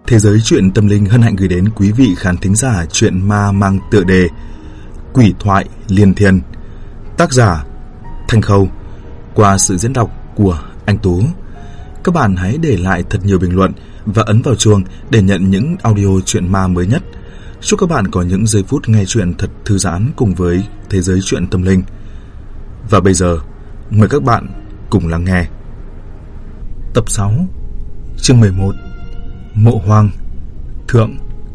Thế giới truyện tâm linh hân hạnh gửi đến quý vị khán thính giả truyện ma mang tựa đề Quỷ thoại liên thiên, tác giả Thanh Khâu, qua sự diễn đọc của anh Tú. Các bạn hãy để lại thật nhiều bình luận và ấn vào chuông để nhận những audio truyện ma mới nhất. Chúc các bạn có những giây phút nghe truyện thật thư giãn cùng với thế giới truyện tâm linh. Và bây giờ, mời các bạn cùng lắng nghe tập 6, chương 11, Mộ Hoang Thượng.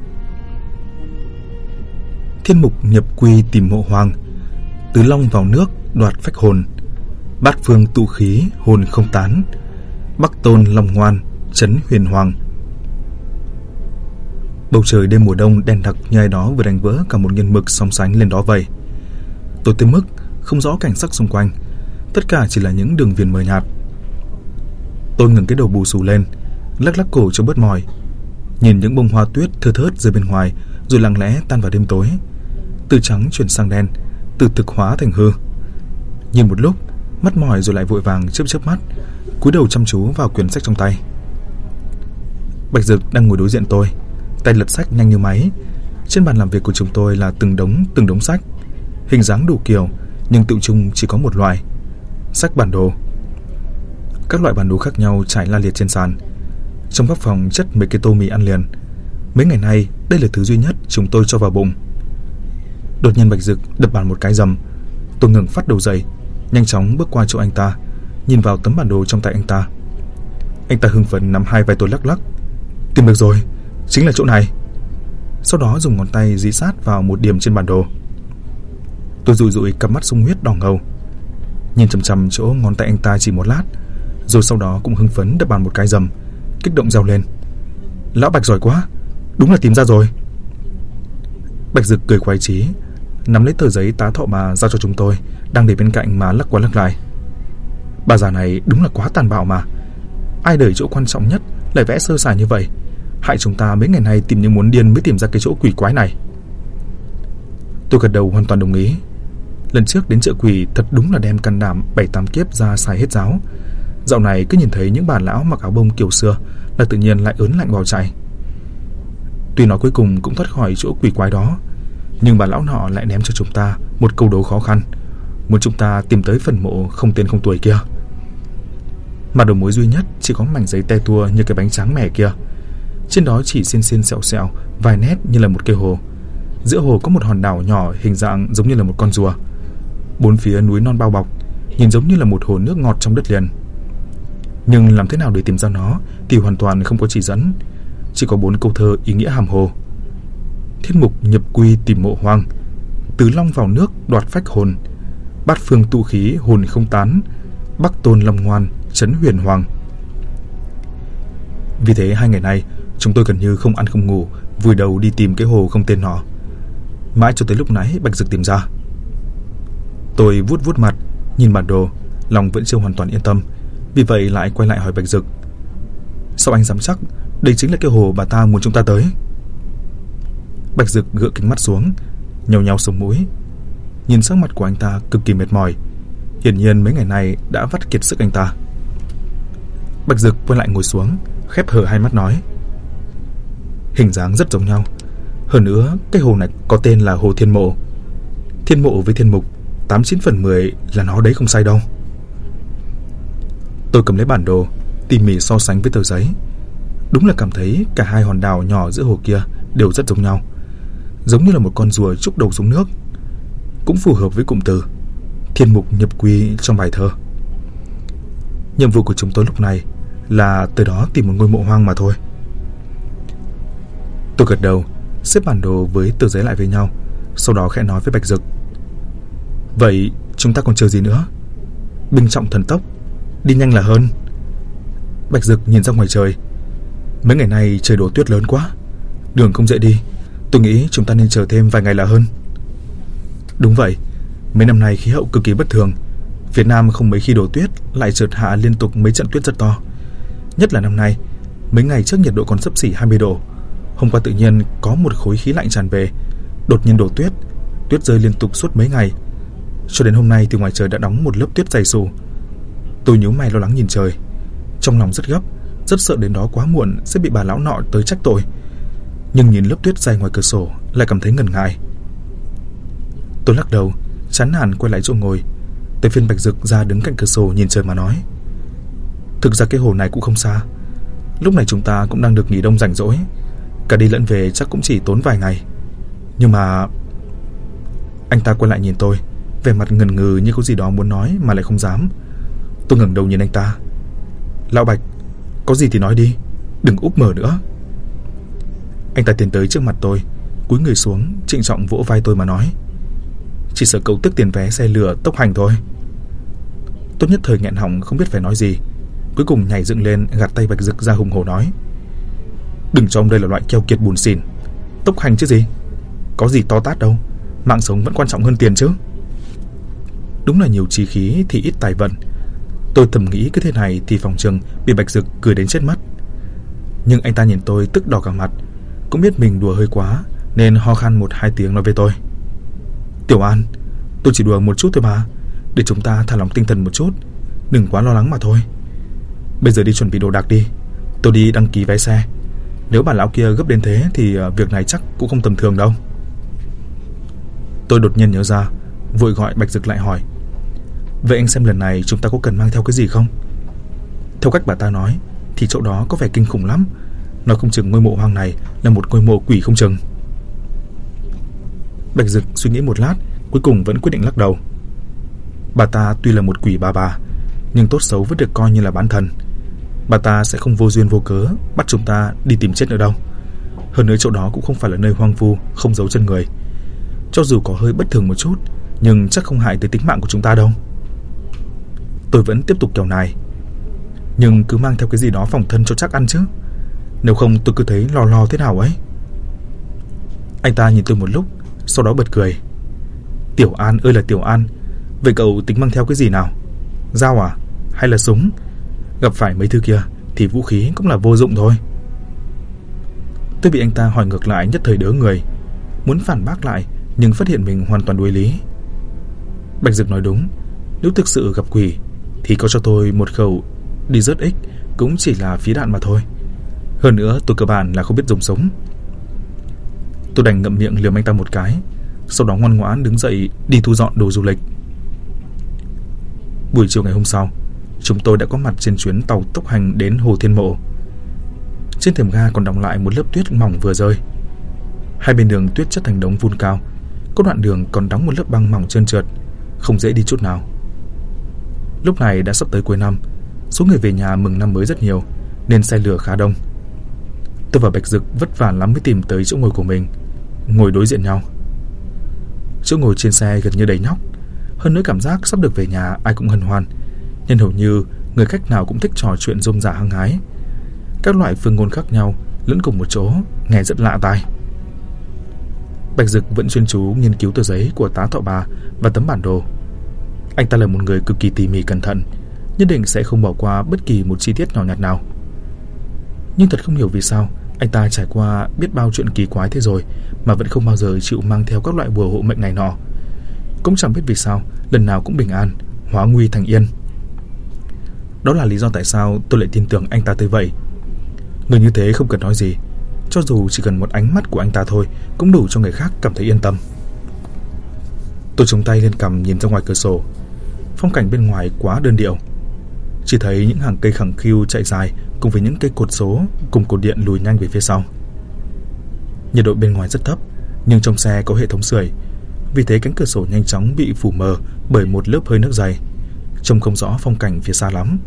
Thiên mục nhập quy tìm mộ hoang, tứ long vào nước đoạt phách hồn, bát phương tụ khí hồn không tán, bắc tôn long ngoan trấn huyền hoàng. Bầu trời đêm mùa đông đen đặc như ai đó vừa đánh vỡ cả một nghiền mực song sánh lên đó vậy. Tối tới mức không rõ cảnh sắc xung quanh, tất cả chỉ là những đường viền mờ nhạt. Tôi ngẩng cái đầu bù xù lên, lắc lắc cổ cho bớt mỏi, nhìn những bông hoa tuyết thưa thớt rơi bên ngoài, rồi lặng lẽ tan vào đêm tối, từ trắng chuyển sang đen, từ thực hóa thành hư. Nhìn một lúc, mắt mỏi rồi lại vội vàng chớp mắt, cúi đầu chăm chú vào quyển sách trong tay. Bạch Dực đang ngồi đối diện tôi, tay lật sách nhanh như máy. Trên bàn làm việc của chúng tôi là từng đống sách, hình dáng đủ kiểu, nhưng tự chung chỉ có một loại: sách bản đồ. Các loại bản đồ khác nhau trải la liệt trên sàn. Trong góc phòng chất mấy cái tô mì ăn liền. Mấy ngày nay đây là thứ duy nhất chúng tôi cho vào bụng. Đột nhiên Bạch Dực đập bàn một cái rầm. Tôi ngừng phát đầu dậy, nhanh chóng bước qua chỗ anh ta, nhìn vào tấm bản đồ trong tay anh ta. Anh ta hưng phấn nắm hai vai tôi lắc lắc. Tìm được rồi, chính là chỗ này. Sau đó dùng ngón tay dí sát vào một điểm trên bản đồ. Tôi dụi dụi cặp mắt sung huyết đỏ ngầu, nhìn chằm chằm chỗ ngón tay anh ta chỉ một lát, rồi sau đó cũng hưng phấn đập bàn một cái rầm, kích động reo lên: Lão Bạch giỏi quá, đúng là tìm ra rồi. Bạch Dực cười khoái chí, nắm lấy tờ giấy tá thọ mà giao cho chúng tôi đang để bên cạnh mà lắc qua lắc lại. Bà già này đúng là quá tàn bạo mà. Ai đời chỗ quan trọng nhất lại vẽ sơ sài như vậy, hại chúng ta mấy ngày nay tìm như muốn điên mới tìm ra cái chỗ quỷ quái này. Tôi gật đầu hoàn toàn đồng ý. Lần trước đến chợ quỷ thật đúng là đem can đảm 7-8 kiếp ra xài hết giáo. Dạo này cứ nhìn thấy những bà lão mặc áo bông kiểu xưa là tự nhiên lại ớn lạnh bỏ chạy. Tuy nói cuối cùng cũng thoát khỏi chỗ quỷ quái đó, nhưng bà lão nọ lại ném cho chúng ta một câu đố khó khăn, muốn chúng ta tìm tới phần mộ không tên không tuổi kia. Mà đầu mối duy nhất chỉ có mảnh giấy te tua như cái bánh tráng mẻ kia. Trên đó chỉ xiên sẹo sẹo vài nét như là một cây hồ. Giữa hồ có một hòn đảo nhỏ hình dạng giống như là một con rùa. Bốn phía núi non bao bọc, nhìn giống như là một hồ nước ngọt trong đất liền. Nhưng làm thế nào để tìm ra nó thì hoàn toàn không có chỉ dẫn, chỉ có 4 câu thơ ý nghĩa hàm hồ: Thiên mục nhập quy tìm mộ hoang, tứ long vào nước đoạt phách hồn, bát phương tụ khí hồn không tán, bắc tôn long ngoan trấn huyền hoàng. Vì thế 2 ngày nay chúng tôi gần như không ăn không ngủ, vùi đầu đi tìm cái hồ không tên nọ. Mãi cho tới lúc nãy Bạch Dực tìm ra. Tôi vuốt mặt, nhìn bản đồ, lòng vẫn chưa hoàn toàn yên tâm, vì vậy lại quay lại hỏi Bạch Dực: Sao anh dám chắc đây chính là cái hồ bà ta muốn chúng ta tới? Bạch Dực gượng kính mắt xuống, nhàu sống mũi. Nhìn sắc mặt của anh ta cực kỳ mệt mỏi, hiển nhiên mấy ngày nay đã vắt kiệt sức anh ta. Bạch Dực quay lại ngồi xuống, khép hờ hai mắt nói: Hình dáng rất giống nhau. Hơn nữa cái hồ này có tên là hồ Thiên Mộ. Thiên Mộ với Thiên Mục 89 phần 10 là nó đấy, không sai đâu. Tôi cầm lấy bản đồ, tỉ mỉ so sánh với tờ giấy. Đúng là cảm thấy cả hai hòn đảo nhỏ giữa hồ kia đều rất giống nhau, giống như là một con rùa trúc đầu xuống nước. Cũng phù hợp với cụm từ thiên mục nhập quy trong bài thơ. Nhiệm vụ của chúng tôi lúc này là tới đó tìm một ngôi mộ hoang mà thôi. Tôi gật đầu, xếp bản đồ với tờ giấy lại với nhau, sau đó khẽ nói với Bạch Dực: Vậy chúng ta còn chờ gì nữa? Binh trọng thần tốc, đi nhanh là hơn. Bạch Dực nhìn ra ngoài trời. Mấy ngày nay trời đổ tuyết lớn quá, đường không dễ đi. Tôi nghĩ chúng ta nên chờ thêm vài ngày là hơn. Đúng vậy, mấy năm nay khí hậu cực kỳ bất thường. Việt Nam không mấy khi đổ tuyết, lại chợt hạ liên tục mấy trận tuyết rất to. Nhất là năm nay, mấy ngày trước nhiệt độ còn xấp xỉ 20 độ. Hôm qua tự nhiên có một khối khí lạnh tràn về, đột nhiên đổ tuyết. Tuyết rơi liên tục suốt mấy ngày. Cho đến hôm nay thì ngoài trời đã đóng một lớp tuyết dày xù. Tôi nhíu mày lo lắng nhìn trời, trong lòng rất gấp, rất sợ đến đó quá muộn sẽ bị bà lão nọ tới trách tội. Nhưng nhìn lớp tuyết dày ngoài cửa sổ lại cảm thấy ngần ngại. Tôi lắc đầu, chán nản quay lại chỗ ngồi. Tới phiên Bạch Dực ra đứng cạnh cửa sổ nhìn trời mà nói: thực ra cái hồ này cũng không xa. Lúc này chúng ta cũng đang được nghỉ đông rảnh rỗi, cả đi lẫn về chắc cũng chỉ tốn vài ngày. Nhưng mà... Anh ta quay lại nhìn tôi, vẻ mặt ngần ngừ như có gì đó muốn nói mà lại không dám. Tôi ngẩng đầu nhìn anh ta: Lão Bạch, có gì thì nói đi, đừng úp mở nữa. Anh ta tiến tới trước mặt tôi, cúi người xuống, trịnh trọng vỗ vai tôi mà nói: chỉ sợ cậu tức tiền vé xe lửa tốc hành thôi. Tôi nhất thời nghẹn họng không biết phải nói gì, cuối cùng nhảy dựng lên gạt tay Bạch Dực ra hùng hổ nói: đừng cho ông đây là loại keo kiệt bùn xỉn. Tốc hành chứ gì, có gì to tát đâu, mạng sống vẫn quan trọng hơn tiền chứ. Đúng là nhiều chí khí thì ít tài vận. Tôi thầm nghĩ cứ thế này thì phòng trường bị Bạch Dực cười đến chết mất. Nhưng anh ta nhìn tôi tức đỏ cả mặt, cũng biết mình đùa hơi quá nên ho khan 1-2 tiếng nói với tôi: Tiểu An, tôi chỉ đùa một chút thôi mà, để chúng ta thả lỏng tinh thần một chút, đừng quá lo lắng mà thôi. Bây giờ đi chuẩn bị đồ đạc đi, tôi đi đăng ký vé xe. Nếu bà lão kia gấp đến thế thì việc này chắc cũng không tầm thường đâu. Tôi đột nhiên nhớ ra, vội gọi Bạch Dực lại hỏi: vậy anh xem lần này chúng ta có cần mang theo cái gì không? Theo cách bà ta nói thì chỗ đó có vẻ kinh khủng lắm, nói không chừng ngôi mộ hoang này là một ngôi mộ quỷ không chừng. Bạch Dực suy nghĩ một lát, cuối cùng vẫn quyết định lắc đầu. Bà ta tuy là một quỷ bà, nhưng tốt xấu vẫn được coi như là bán thần. Bà ta sẽ không vô duyên vô cớ bắt chúng ta đi tìm chết nữa đâu. Hơn nữa chỗ đó cũng không phải là nơi hoang vu, không giấu chân người. Cho dù có hơi bất thường một chút, nhưng chắc không hại tới tính mạng của chúng ta đâu. Tôi vẫn tiếp tục kèo nài: nhưng cứ mang theo cái gì đó phòng thân cho chắc ăn chứ, nếu không tôi cứ thấy lo thế nào ấy. Anh ta nhìn tôi một lúc, sau đó bật cười: Tiểu An ơi là Tiểu An, vậy cậu tính mang theo cái gì nào? Dao à? Hay là súng? Gặp phải mấy thứ kia thì vũ khí cũng là vô dụng thôi. Tôi bị anh ta hỏi ngược lại nhất thời đớ người, muốn phản bác lại nhưng phát hiện mình hoàn toàn đuối lý. Bạch Dực nói đúng, nếu thực sự gặp quỷ thì có cho tôi một khẩu Desert X cũng chỉ là phí đạn mà thôi. Hơn nữa tôi cơ bản là không biết dùng súng. Tôi đành ngậm miệng liềm anh ta một cái, sau đó ngoan ngoãn đứng dậy đi thu dọn đồ du lịch. Buổi chiều ngày hôm sau, chúng tôi đã có mặt trên chuyến tàu tốc hành đến Hồ Thiên Mộ. Trên thềm ga còn đọng lại một lớp tuyết mỏng vừa rơi. Hai bên đường tuyết chất thành đống vun cao, có đoạn đường còn đóng một lớp băng mỏng trơn trượt, không dễ đi chút nào. Lúc này đã sắp tới cuối năm, số người về nhà mừng năm mới rất nhiều, nên xe lửa khá đông. Tôi và Bạch Dực vất vả lắm mới tìm tới chỗ ngồi của mình, ngồi đối diện nhau. Chỗ ngồi trên xe gần như đầy nhóc, hơn nữa cảm giác sắp được về nhà ai cũng hân hoan, nên hầu như người khách nào cũng thích trò chuyện rôm rả hăng hái. Các loại phương ngôn khác nhau lẫn cùng một chỗ, nghe rất lạ tai. Bạch Dực vẫn chuyên chú nghiên cứu tờ giấy của tá thọ bà và tấm bản đồ. Anh ta là một người cực kỳ tỉ mỉ cẩn thận, nhất định sẽ không bỏ qua bất kỳ một chi tiết nhỏ nhặt nào. Nhưng thật không hiểu vì sao anh ta trải qua biết bao chuyện kỳ quái thế rồi mà vẫn không bao giờ chịu mang theo các loại bùa hộ mệnh này nọ. Cũng chẳng biết vì sao lần nào cũng bình an, hóa nguy thành yên. Đó là lý do tại sao tôi lại tin tưởng anh ta tới vậy. Người như thế không cần nói gì, cho dù chỉ cần một ánh mắt của anh ta thôi cũng đủ cho người khác cảm thấy yên tâm. Tôi chống tay lên cằm nhìn ra ngoài cửa sổ. Phong cảnh bên ngoài quá đơn điệu, chỉ thấy những hàng cây khẳng khiu chạy dài cùng với những cây cột số cùng cột điện lùi nhanh về phía sau. Nhiệt độ bên ngoài rất thấp, nhưng trong xe có hệ thống sưởi, vì thế cánh cửa sổ nhanh chóng bị phủ mờ bởi một lớp hơi nước dày, trông không rõ phong cảnh phía xa lắm.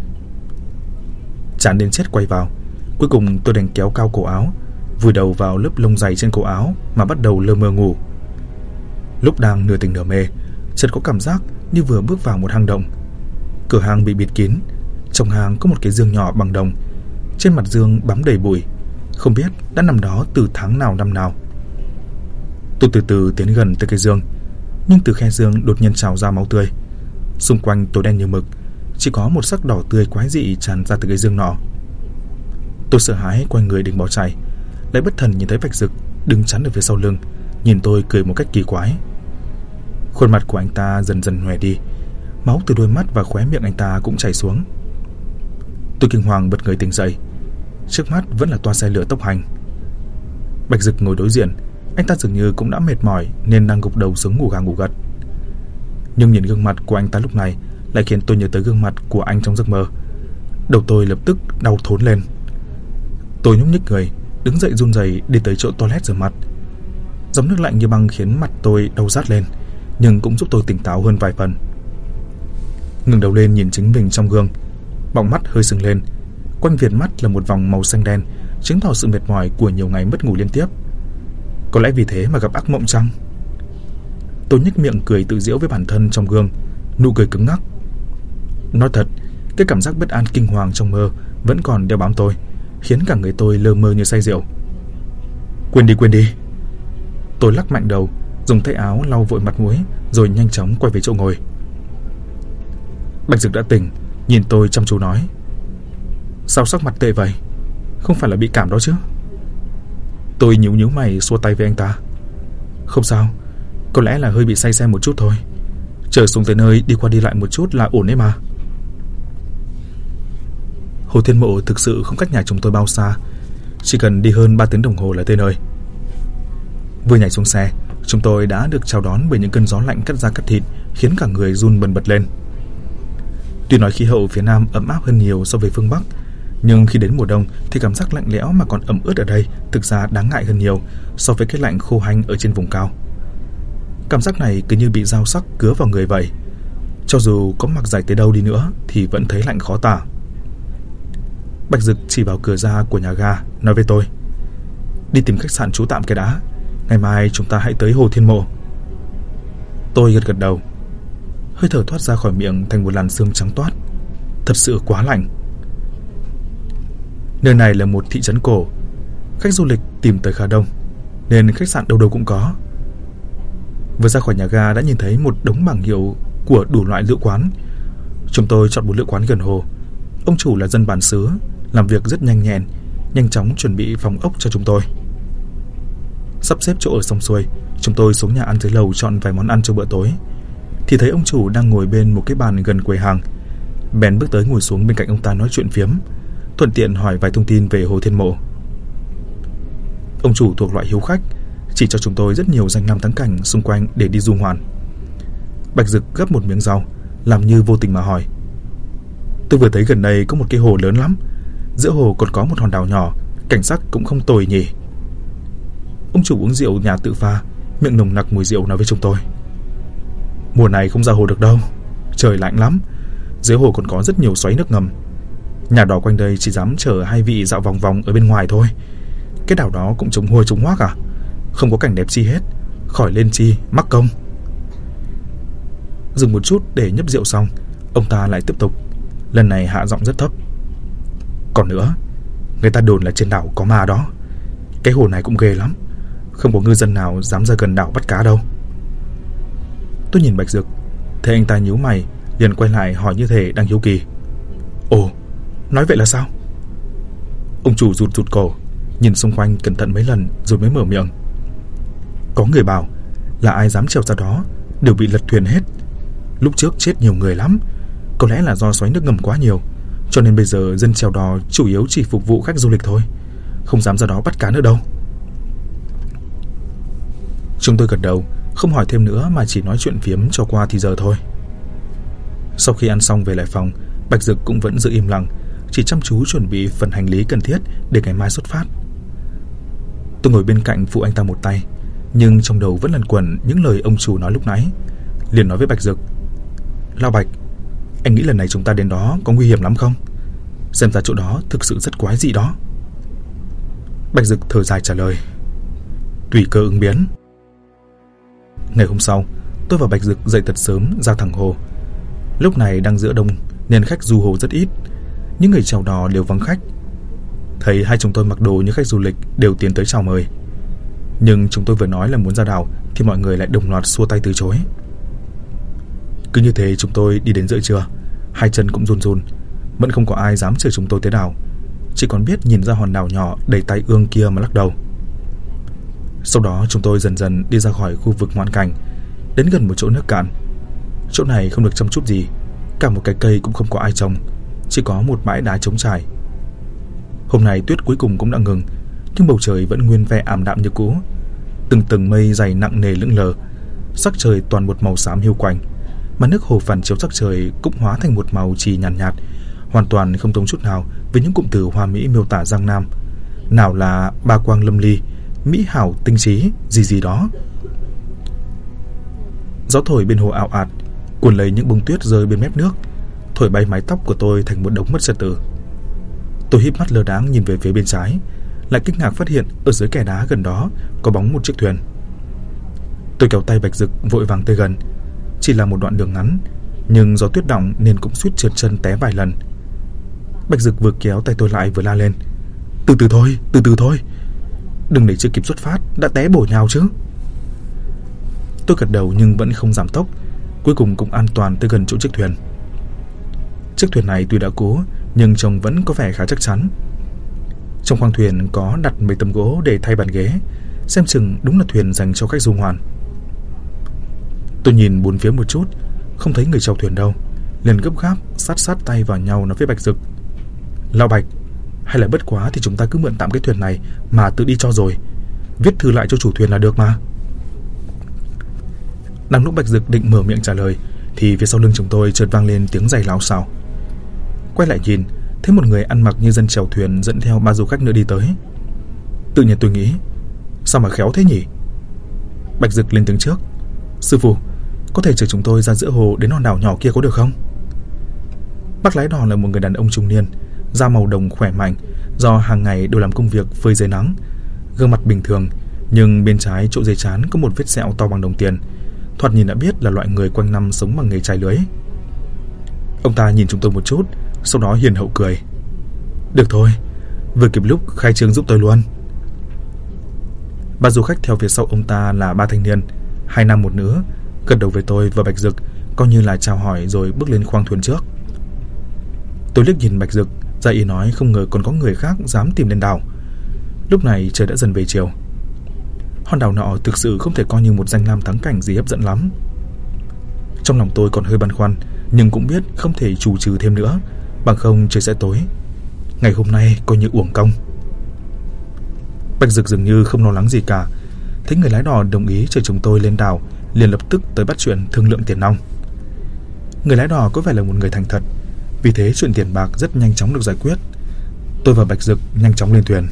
Chán đến chết quay vào, cuối cùng tôi đành kéo cao cổ áo, vùi đầu vào lớp lông dày trên cổ áo mà bắt đầu lơ mơ ngủ. Lúc đang nửa tỉnh nửa mê, chợt có cảm giác như vừa bước vào một hang động. Cửa hang bị bịt kín, trong hang có một cái giường nhỏ bằng đồng, trên mặt giường bám đầy bụi, không biết đã nằm đó từ tháng nào năm nào. Tôi từ từ tiến gần tới cái giường, nhưng từ khe giường đột nhiên trào ra máu tươi. Xung quanh tối đen như mực, chỉ có một sắc đỏ tươi quái dị tràn ra từ cái giường nọ. Tôi sợ hãi quay người định bỏ chạy, lại bất thần nhìn thấy Bạch Dực đứng chắn ở phía sau lưng, nhìn tôi cười một cách kỳ quái. Khuôn mặt của anh ta dần dần nhòe đi, máu từ đôi mắt và khóe miệng anh ta cũng chảy xuống. Tôi kinh hoàng bật người tỉnh dậy. Trước mắt vẫn là toa xe lửa tốc hành. Bạch Dực ngồi đối diện. Anh ta dường như cũng đã mệt mỏi nên đang gục đầu xuống ngủ gà ngủ gật. Nhưng nhìn gương mặt của anh ta lúc này lại khiến tôi nhớ tới gương mặt của anh trong giấc mơ. Đầu tôi lập tức đau thốn lên. Tôi nhúc nhích người, đứng dậy run rẩy đi tới chỗ toilet rửa mặt. Dòng nước lạnh như băng khiến mặt tôi đau rát lên, nhưng cũng giúp tôi tỉnh táo hơn vài phần. Ngẩng đầu lên nhìn chính mình trong gương, bọng mắt hơi sưng lên, quanh viền mắt là một vòng màu xanh đen, chứng tỏ sự mệt mỏi của nhiều ngày mất ngủ liên tiếp. Có lẽ vì thế mà gặp ác mộng chăng? Tôi nhếch miệng cười tự giễu với bản thân trong gương, nụ cười cứng ngắc. Nói thật, cái cảm giác bất an kinh hoàng trong mơ vẫn còn đeo bám tôi, khiến cả người tôi lơ mơ như say rượu. Quên đi. Tôi lắc mạnh đầu, dùng tay áo lau vội mặt mũi, rồi nhanh chóng quay về chỗ ngồi. Bạch Dực đã tỉnh, nhìn tôi chăm chú nói: Sao sắc mặt tệ vậy? Không phải là bị cảm đó chứ? Tôi nhíu mày xua tay với anh ta. Không sao, có lẽ là hơi bị say xe một chút thôi. Chờ xuống tới nơi đi qua đi lại một chút là ổn đấy mà. Hồ Thiên Mộ thực sự không cách nhà chúng tôi bao xa, chỉ cần đi hơn 3 tiếng đồng hồ là tới nơi. Vừa nhảy xuống xe, chúng tôi đã được chào đón bởi những cơn gió lạnh cắt da cắt thịt, khiến cả người run bần bật lên. Tuy nói khí hậu phía Nam ấm áp hơn nhiều so với phương Bắc, nhưng khi đến mùa đông thì cảm giác lạnh lẽo mà còn ẩm ướt ở đây thực ra đáng ngại hơn nhiều so với cái lạnh khô hanh ở trên vùng cao. Cảm giác này cứ như bị dao sắc cứa vào người vậy. Cho dù có mặc giày tới đâu đi nữa thì vẫn thấy lạnh khó tả. Bạch Dực chỉ vào cửa ra của nhà ga, nói với tôi: Đi tìm khách sạn trú tạm cái đã, ngày mai chúng ta hãy tới Hồ Thiên Mộ. Tôi gật đầu. Hơi thở thoát ra khỏi miệng thành một làn sương trắng toát. Thật sự quá lạnh. Nơi này là một thị trấn cổ, khách du lịch tìm tới khá đông, nên khách sạn đâu đâu cũng có. Vừa ra khỏi nhà ga đã nhìn thấy một đống bảng hiệu của đủ loại lữ quán. Chúng tôi chọn một lữ quán gần hồ. Ông chủ là dân bản xứ, làm việc rất nhanh nhẹn, nhanh chóng chuẩn bị phòng ốc cho chúng tôi. Sắp xếp chỗ ở xong xuôi, chúng tôi xuống nhà ăn dưới lầu chọn vài món ăn cho bữa tối, thì thấy ông chủ đang ngồi bên một cái bàn gần quầy hàng. Bèn bước tới ngồi xuống bên cạnh ông ta nói chuyện phiếm, thuận tiện hỏi vài thông tin về Hồ Thiên Mộ. Ông chủ thuộc loại hiếu khách, chỉ cho chúng tôi rất nhiều danh lam thắng cảnh xung quanh để đi du ngoạn. Bạch Dực gấp một miếng rau, làm như vô tình mà hỏi: Tôi vừa thấy gần đây có một cái hồ lớn lắm, giữa hồ còn có một hòn đảo nhỏ, cảnh sắc cũng không tồi nhỉ? Ông chủ uống rượu nhà tự pha, miệng nồng nặc mùi rượu nói với chúng tôi: Mùa này không ra hồ được đâu, trời lạnh lắm, dưới hồ còn có rất nhiều xoáy nước ngầm. Nhà đò quanh đây chỉ dám chở hai vị dạo vòng vòng ở bên ngoài thôi. Cái đảo đó cũng trống hôi trống hoác à, không có cảnh đẹp chi hết, khỏi lên chi mắc công. Dừng một chút để nhấp rượu xong, ông ta lại tiếp tục, lần này hạ giọng rất thấp: Còn nữa, người ta đồn là trên đảo có ma đó. Cái hồ này cũng ghê lắm, không có ngư dân nào dám ra gần đảo bắt cá đâu. Tôi nhìn Bạch Dực, thấy anh ta nhíu mày, liền quay lại hỏi như thể đang hiếu kỳ: Ồ, nói vậy là sao? Ông chủ rụt cổ, nhìn xung quanh cẩn thận mấy lần rồi mới mở miệng: Có người bảo là ai dám trèo ra đó đều bị lật thuyền hết. Lúc trước chết nhiều người lắm, có lẽ là do xoáy nước ngầm quá nhiều, cho nên bây giờ dân chèo đò chủ yếu chỉ phục vụ khách du lịch thôi, không dám ra đó bắt cá nữa đâu. Chúng tôi gật đầu, không hỏi thêm nữa mà chỉ nói chuyện phiếm cho qua thì giờ thôi. Sau khi ăn xong về lại phòng, Bạch Dực cũng vẫn giữ im lặng, chỉ chăm chú chuẩn bị phần hành lý cần thiết để ngày mai xuất phát. Tôi ngồi bên cạnh phụ anh ta một tay, nhưng trong đầu vẫn lẩn quẩn những lời ông chủ nói lúc nãy. Liền nói với Bạch Dực: Lão Bạch, anh nghĩ lần này chúng ta đến đó có nguy hiểm lắm không? Xem ra chỗ đó thực sự rất quái dị đó. Bạch Dực thở dài trả lời: Tùy cơ ứng biến. Ngày hôm sau, tôi và Bạch Dực dậy thật sớm ra thẳng hồ. Lúc này đang giữa đông nên khách du hồ rất ít, những người chèo đò đều vắng khách. Thấy hai chúng tôi mặc đồ như khách du lịch đều tiến tới chào mời, nhưng chúng tôi vừa nói là muốn ra đảo thì mọi người lại đồng loạt xua tay từ chối. Cứ như thế chúng tôi đi đến giữa trưa, hai chân cũng run run, vẫn không có ai dám chở chúng tôi tới đảo, chỉ còn biết nhìn ra hòn đảo nhỏ đầy tai ương kia mà lắc đầu. Sau đó chúng tôi dần dần đi ra khỏi khu vực ngoạn cảnh, đến gần một chỗ nước cạn. Chỗ này không được chăm chút gì, cả một cái cây cũng không có ai trồng, chỉ có một bãi đá trống trải. Hôm nay tuyết cuối cùng cũng đã ngừng, nhưng bầu trời vẫn nguyên vẻ ảm đạm như cũ. Từng tầng mây dày nặng nề lững lờ, sắc trời toàn một màu xám hiu quạnh, mà nước hồ phản chiếu sắc trời cũng hóa thành một màu chì nhàn nhạt, hoàn toàn không giống chút nào với những cụm từ hoa mỹ miêu tả Giang Nam. Nào là ba quang lâm ly, mỹ hảo tinh trí, gì gì đó. Gió thổi bên hồ ào ạt, cuốn lấy những bông tuyết rơi bên mép nước, thổi bay mái tóc của tôi thành một đống mất trật tự. Tôi híp mắt lơ đãng nhìn về phía bên trái, lại kinh ngạc phát hiện ở dưới kẻ đá gần đó có bóng một chiếc thuyền. Tôi kéo tay Bạch Dực vội vàng tới gần. Chỉ là một đoạn đường ngắn, nhưng gió tuyết đọng nên cũng suýt trượt chân té vài lần. Bạch Dực vừa kéo tay tôi lại vừa la lên: từ từ thôi, đừng để chưa kịp xuất phát đã té bổ nhào chứ. Tôi gật đầu nhưng vẫn không giảm tốc, cuối cùng cũng an toàn tới gần chỗ chiếc thuyền. Chiếc thuyền này tuy đã cũ nhưng trông vẫn có vẻ khá chắc chắn. Trong khoang thuyền có đặt mấy tấm gỗ để thay bàn ghế, xem chừng đúng là thuyền dành cho khách du ngoạn. Tôi nhìn bốn phía một chút, không thấy người chèo thuyền đâu, liền gấp gáp sát tay vào nhau nói với Bạch Dực: Lão Bạch, hay là bất quá thì chúng ta cứ mượn tạm cái thuyền này mà tự đi cho rồi, viết thư lại cho chủ thuyền là được mà. Đang lúc Bạch Dực định mở miệng trả lời thì phía sau lưng chúng tôi chợt vang lên tiếng giày láo xào. Quay lại nhìn, thấy một người ăn mặc như dân chèo thuyền dẫn theo ba du khách nữa đi tới. Tự nhiên tôi nghĩ, sao mà khéo thế nhỉ? Bạch Dực lên tiếng trước: Sư phụ, có thể chở chúng tôi ra giữa hồ đến hòn đảo nhỏ kia có được không? Bác lái đò là một người đàn ông trung niên, da màu đồng khỏe mạnh, do hàng ngày đều làm công việc phơi dưới nắng, gương mặt bình thường, nhưng bên trái chỗ dưới trán có một vết sẹo to bằng đồng tiền, thoạt nhìn đã biết là loại người quanh năm sống bằng nghề chài lưới. Ông ta nhìn chúng tôi một chút, sau đó hiền hậu cười: Được thôi, vừa kịp lúc khai trương giúp tôi luôn. Ba du khách theo phía sau ông ta là ba thanh niên, 2 nam 1 nữ, gật đầu với tôi và Bạch Dực, coi như là chào hỏi rồi bước lên khoang thuyền trước. Tôi liếc nhìn Bạch Dực, ra ý nói không ngờ còn có người khác dám tìm lên đảo. Lúc này trời đã dần về chiều. Hòn đảo nọ thực sự không thể coi như một danh lam thắng cảnh gì hấp dẫn lắm. Trong lòng tôi còn hơi băn khoăn, nhưng cũng biết không thể trù trừ thêm nữa, bằng không trời sẽ tối. Ngày hôm nay coi như uổng công. Bạch Dực dường như không lo lắng gì cả, thấy người lái đò đồng ý chở chúng tôi lên đảo, liền lập tức tới bắt chuyện thương lượng tiền nong. Người lái đò có vẻ là một người thành thật, vì thế chuyện tiền bạc rất nhanh chóng được giải quyết. Tôi và Bạch Dực nhanh chóng lên thuyền.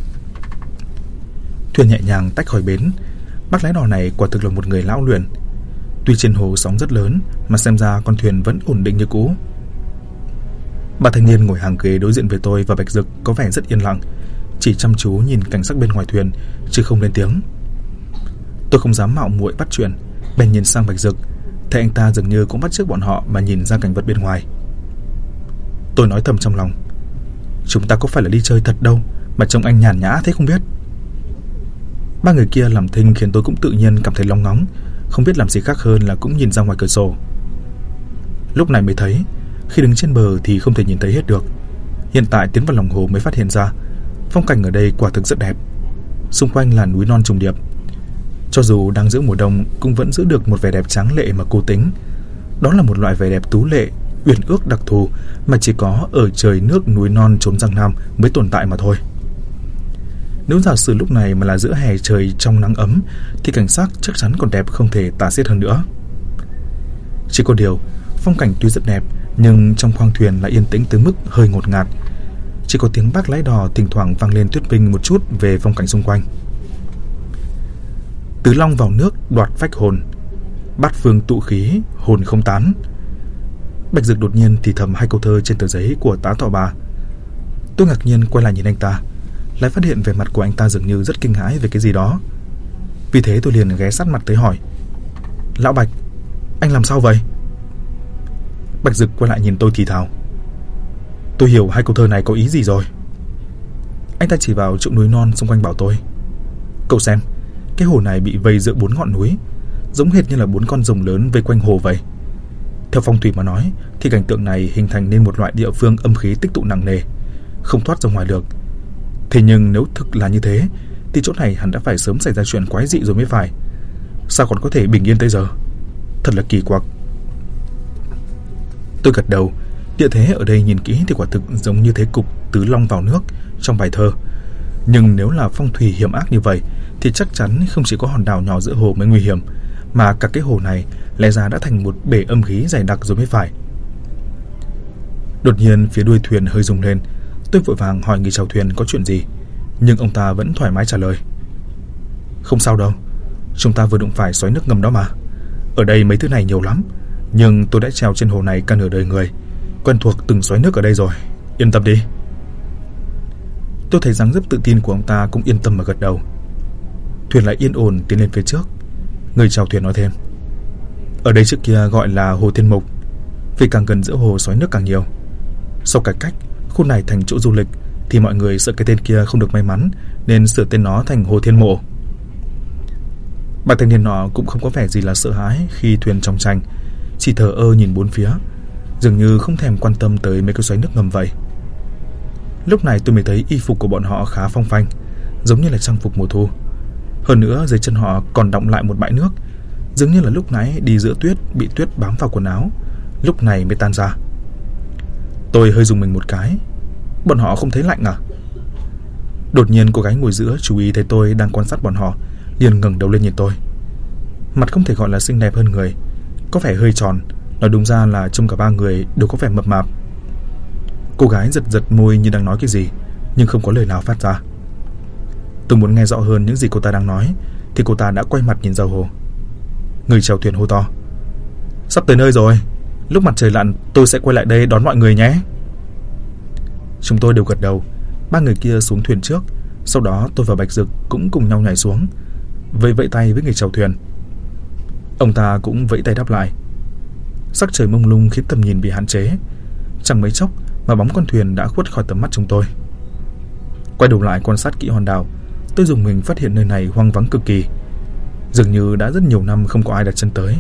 Thuyền nhẹ nhàng tách khỏi bến. Bác lái đò này quả thực là một người lão luyện. Tuy trên hồ sóng rất lớn, mà xem ra con thuyền vẫn ổn định như cũ. Bà thanh niên ngồi hàng ghế đối diện với tôi và Bạch Dực có vẻ rất yên lặng, chỉ chăm chú nhìn cảnh sắc bên ngoài thuyền, chứ không lên tiếng. Tôi không dám mạo muội bắt chuyện, bèn nhìn sang Bạch Dực, thấy anh ta dường như cũng bắt chước bọn họ mà nhìn ra cảnh vật bên ngoài. Tôi nói thầm trong lòng: Chúng ta có phải là đi chơi thật đâu mà trông anh nhàn nhã thế không biết. Ba người kia làm thinh khiến tôi cũng tự nhiên cảm thấy lóng ngóng, không biết làm gì khác hơn là cũng nhìn ra ngoài cửa sổ. Lúc này mới thấy, khi đứng trên bờ thì không thể nhìn thấy hết được. Hiện tại tiến vào lòng hồ mới phát hiện ra, phong cảnh ở đây quả thực rất đẹp. Xung quanh là núi non trùng điệp, cho dù đang giữa mùa đông cũng vẫn giữ được một vẻ đẹp tráng lệ mà cô tính. Đó là một loại vẻ đẹp tú lệ, uyển ước đặc thù mà chỉ có ở trời nước núi non chốn Giang Nam mới tồn tại mà thôi. Nếu giả sử lúc này mà là giữa hè trời trong nắng ấm thì cảnh sắc chắc chắn còn đẹp không thể tả xiết hơn nữa. Chỉ có điều, phong cảnh tuy rất đẹp nhưng trong khoang thuyền lại yên tĩnh tới mức hơi ngột ngạt. Chỉ có tiếng bác lái đò thỉnh thoảng vang lên thuyết minh một chút về phong cảnh xung quanh. Tứ long vào nước đoạt phách hồn, bát phương tụ khí hồn không tán. Bạch Dực đột nhiên thì thầm 2 câu thơ trên tờ giấy của tá Thọ Bà. Tôi ngạc nhiên quay lại nhìn anh ta, lại phát hiện vẻ mặt của anh ta dường như rất kinh hãi về cái gì đó. Vì thế tôi liền ghé sát mặt tới hỏi: Lão Bạch, anh làm sao vậy? Bạch Dực quay lại nhìn tôi thì thào: Tôi hiểu 2 câu thơ này có ý gì rồi. Anh ta chỉ vào chỗ núi non xung quanh bảo tôi: Cậu xem, cái hồ này bị vây giữa 4 ngọn núi, giống hệt như là 4 con rồng lớn vây quanh hồ vậy. Theo phong thủy mà nói thì cảnh tượng này hình thành nên một loại địa phương âm khí tích tụ nặng nề, không thoát ra ngoài được. Thế nhưng nếu thực là như thế thì chỗ này hẳn đã phải sớm xảy ra chuyện quái dị rồi mới phải. Sao còn có thể bình yên tới giờ? Thật là kỳ quặc. Tôi gật đầu, Địa thế ở đây nhìn kỹ thì quả thực giống như thế cục tứ long vào nước trong bài thơ. Nhưng nếu là phong thủy hiểm ác như vậy thì chắc chắn không chỉ có hòn đảo nhỏ giữa hồ mới nguy hiểm, mà cả cái hồ này lẽ ra đã thành một bể âm khí dày đặc rồi mới phải. Đột nhiên phía đuôi thuyền hơi rung lên. Tôi vội vàng hỏi người chèo thuyền có chuyện gì, nhưng ông ta vẫn thoải mái trả lời: Không sao đâu, chúng ta vừa đụng phải xoáy nước ngầm đó mà. Ở đây mấy thứ này nhiều lắm, nhưng tôi đã trèo trên hồ này cả nửa đời người, quen thuộc từng xoáy nước ở đây rồi, yên tâm đi. Tôi thấy dáng dấp tự tin của ông ta cũng yên tâm mà gật đầu. Thuyền lại yên ổn tiến lên phía trước. Người chèo thuyền nói thêm: Ở đây trước kia gọi là Hồ Thiên Mục, vì càng gần giữa hồ xoáy nước càng nhiều. Sau cải cách, khu này thành chỗ du lịch thì mọi người sợ cái tên kia không được may mắn nên sửa tên nó thành Hồ Thiên Mộ. Bà thanh niên nọ cũng không có vẻ gì là sợ hãi khi thuyền trong tranh, chỉ thờ ơ nhìn bốn phía, dường như không thèm quan tâm tới mấy cái xoáy nước ngầm vậy. Lúc này tôi mới thấy y phục của bọn họ khá phong phanh, giống như là trang phục mùa thu. Hơn nữa dưới chân họ còn đọng lại một bãi nước, dường như là lúc nãy đi giữa tuyết bị tuyết bám vào quần áo, lúc này mới tan ra. Tôi hơi rùng mình một cái. Bọn họ không thấy lạnh à? Đột nhiên cô gái ngồi giữa chú ý thấy tôi đang quan sát bọn họ, liền ngẩng đầu lên nhìn tôi. Mặt không thể gọi là xinh đẹp hơn người, có vẻ hơi tròn, nói đúng ra là trông cả ba người đều có vẻ mập mạp. Cô gái giật giật môi như đang nói cái gì, nhưng không có lời nào phát ra. Tôi muốn nghe rõ hơn những gì cô ta đang nói thì cô ta đã quay mặt nhìn ra hồ. Người chèo thuyền hô to: Sắp tới nơi rồi, lúc mặt trời lặn tôi sẽ quay lại đây đón mọi người nhé. Chúng tôi đều gật đầu. Ba người kia xuống thuyền trước, sau đó tôi và Bạch Dực cũng cùng nhau nhảy xuống, vẫy vẫy tay với người chèo thuyền. Ông ta cũng vẫy tay đáp lại. Sắc trời mông lung khiến tầm nhìn bị hạn chế. Chẳng mấy chốc mà bóng con thuyền đã khuất khỏi tầm mắt chúng tôi. Quay đầu lại quan sát kỹ hòn đảo, tôi dùng mình phát hiện nơi này hoang vắng cực kỳ, dường như đã rất nhiều năm không có ai đặt chân tới.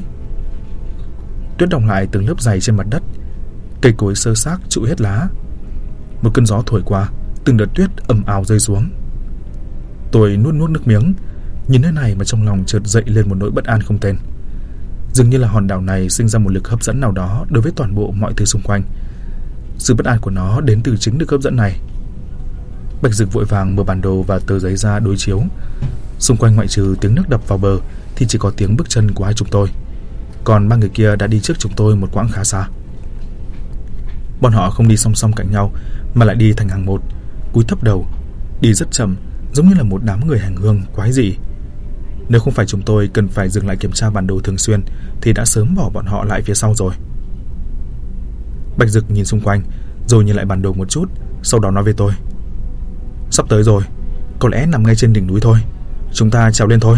Tuyết đọng lại từng lớp dày trên mặt đất, cây cối xơ xác trụi hết lá. Một cơn gió thổi qua, từng đợt tuyết ầm ào rơi xuống. Tôi nuốt nuốt nước miếng, nhìn nơi này mà trong lòng chợt dậy lên một nỗi bất an không tên. Dường như là hòn đảo này sinh ra một lực hấp dẫn nào đó đối với toàn bộ mọi thứ xung quanh. Sự bất an của nó đến từ chính lực hấp dẫn này. Bạch Dực vội vàng mở bản đồ và tờ giấy ra đối chiếu. Xung quanh ngoại trừ tiếng nước đập vào bờ thì chỉ có tiếng bước chân của hai chúng tôi, còn ba người kia đã đi trước chúng tôi một quãng khá xa. Bọn họ không đi song song cạnh nhau mà lại đi thành hàng một, cúi thấp đầu, đi rất chậm, giống như là một đám người hành hương quái dị. Nếu không phải chúng tôi cần phải dừng lại kiểm tra bản đồ thường xuyên thì đã sớm bỏ bọn họ lại phía sau rồi. Bạch Dực nhìn xung quanh rồi nhìn lại bản đồ một chút, sau đó nói với tôi: Sắp tới rồi, có lẽ nằm ngay trên đỉnh núi thôi, chúng ta trèo lên thôi.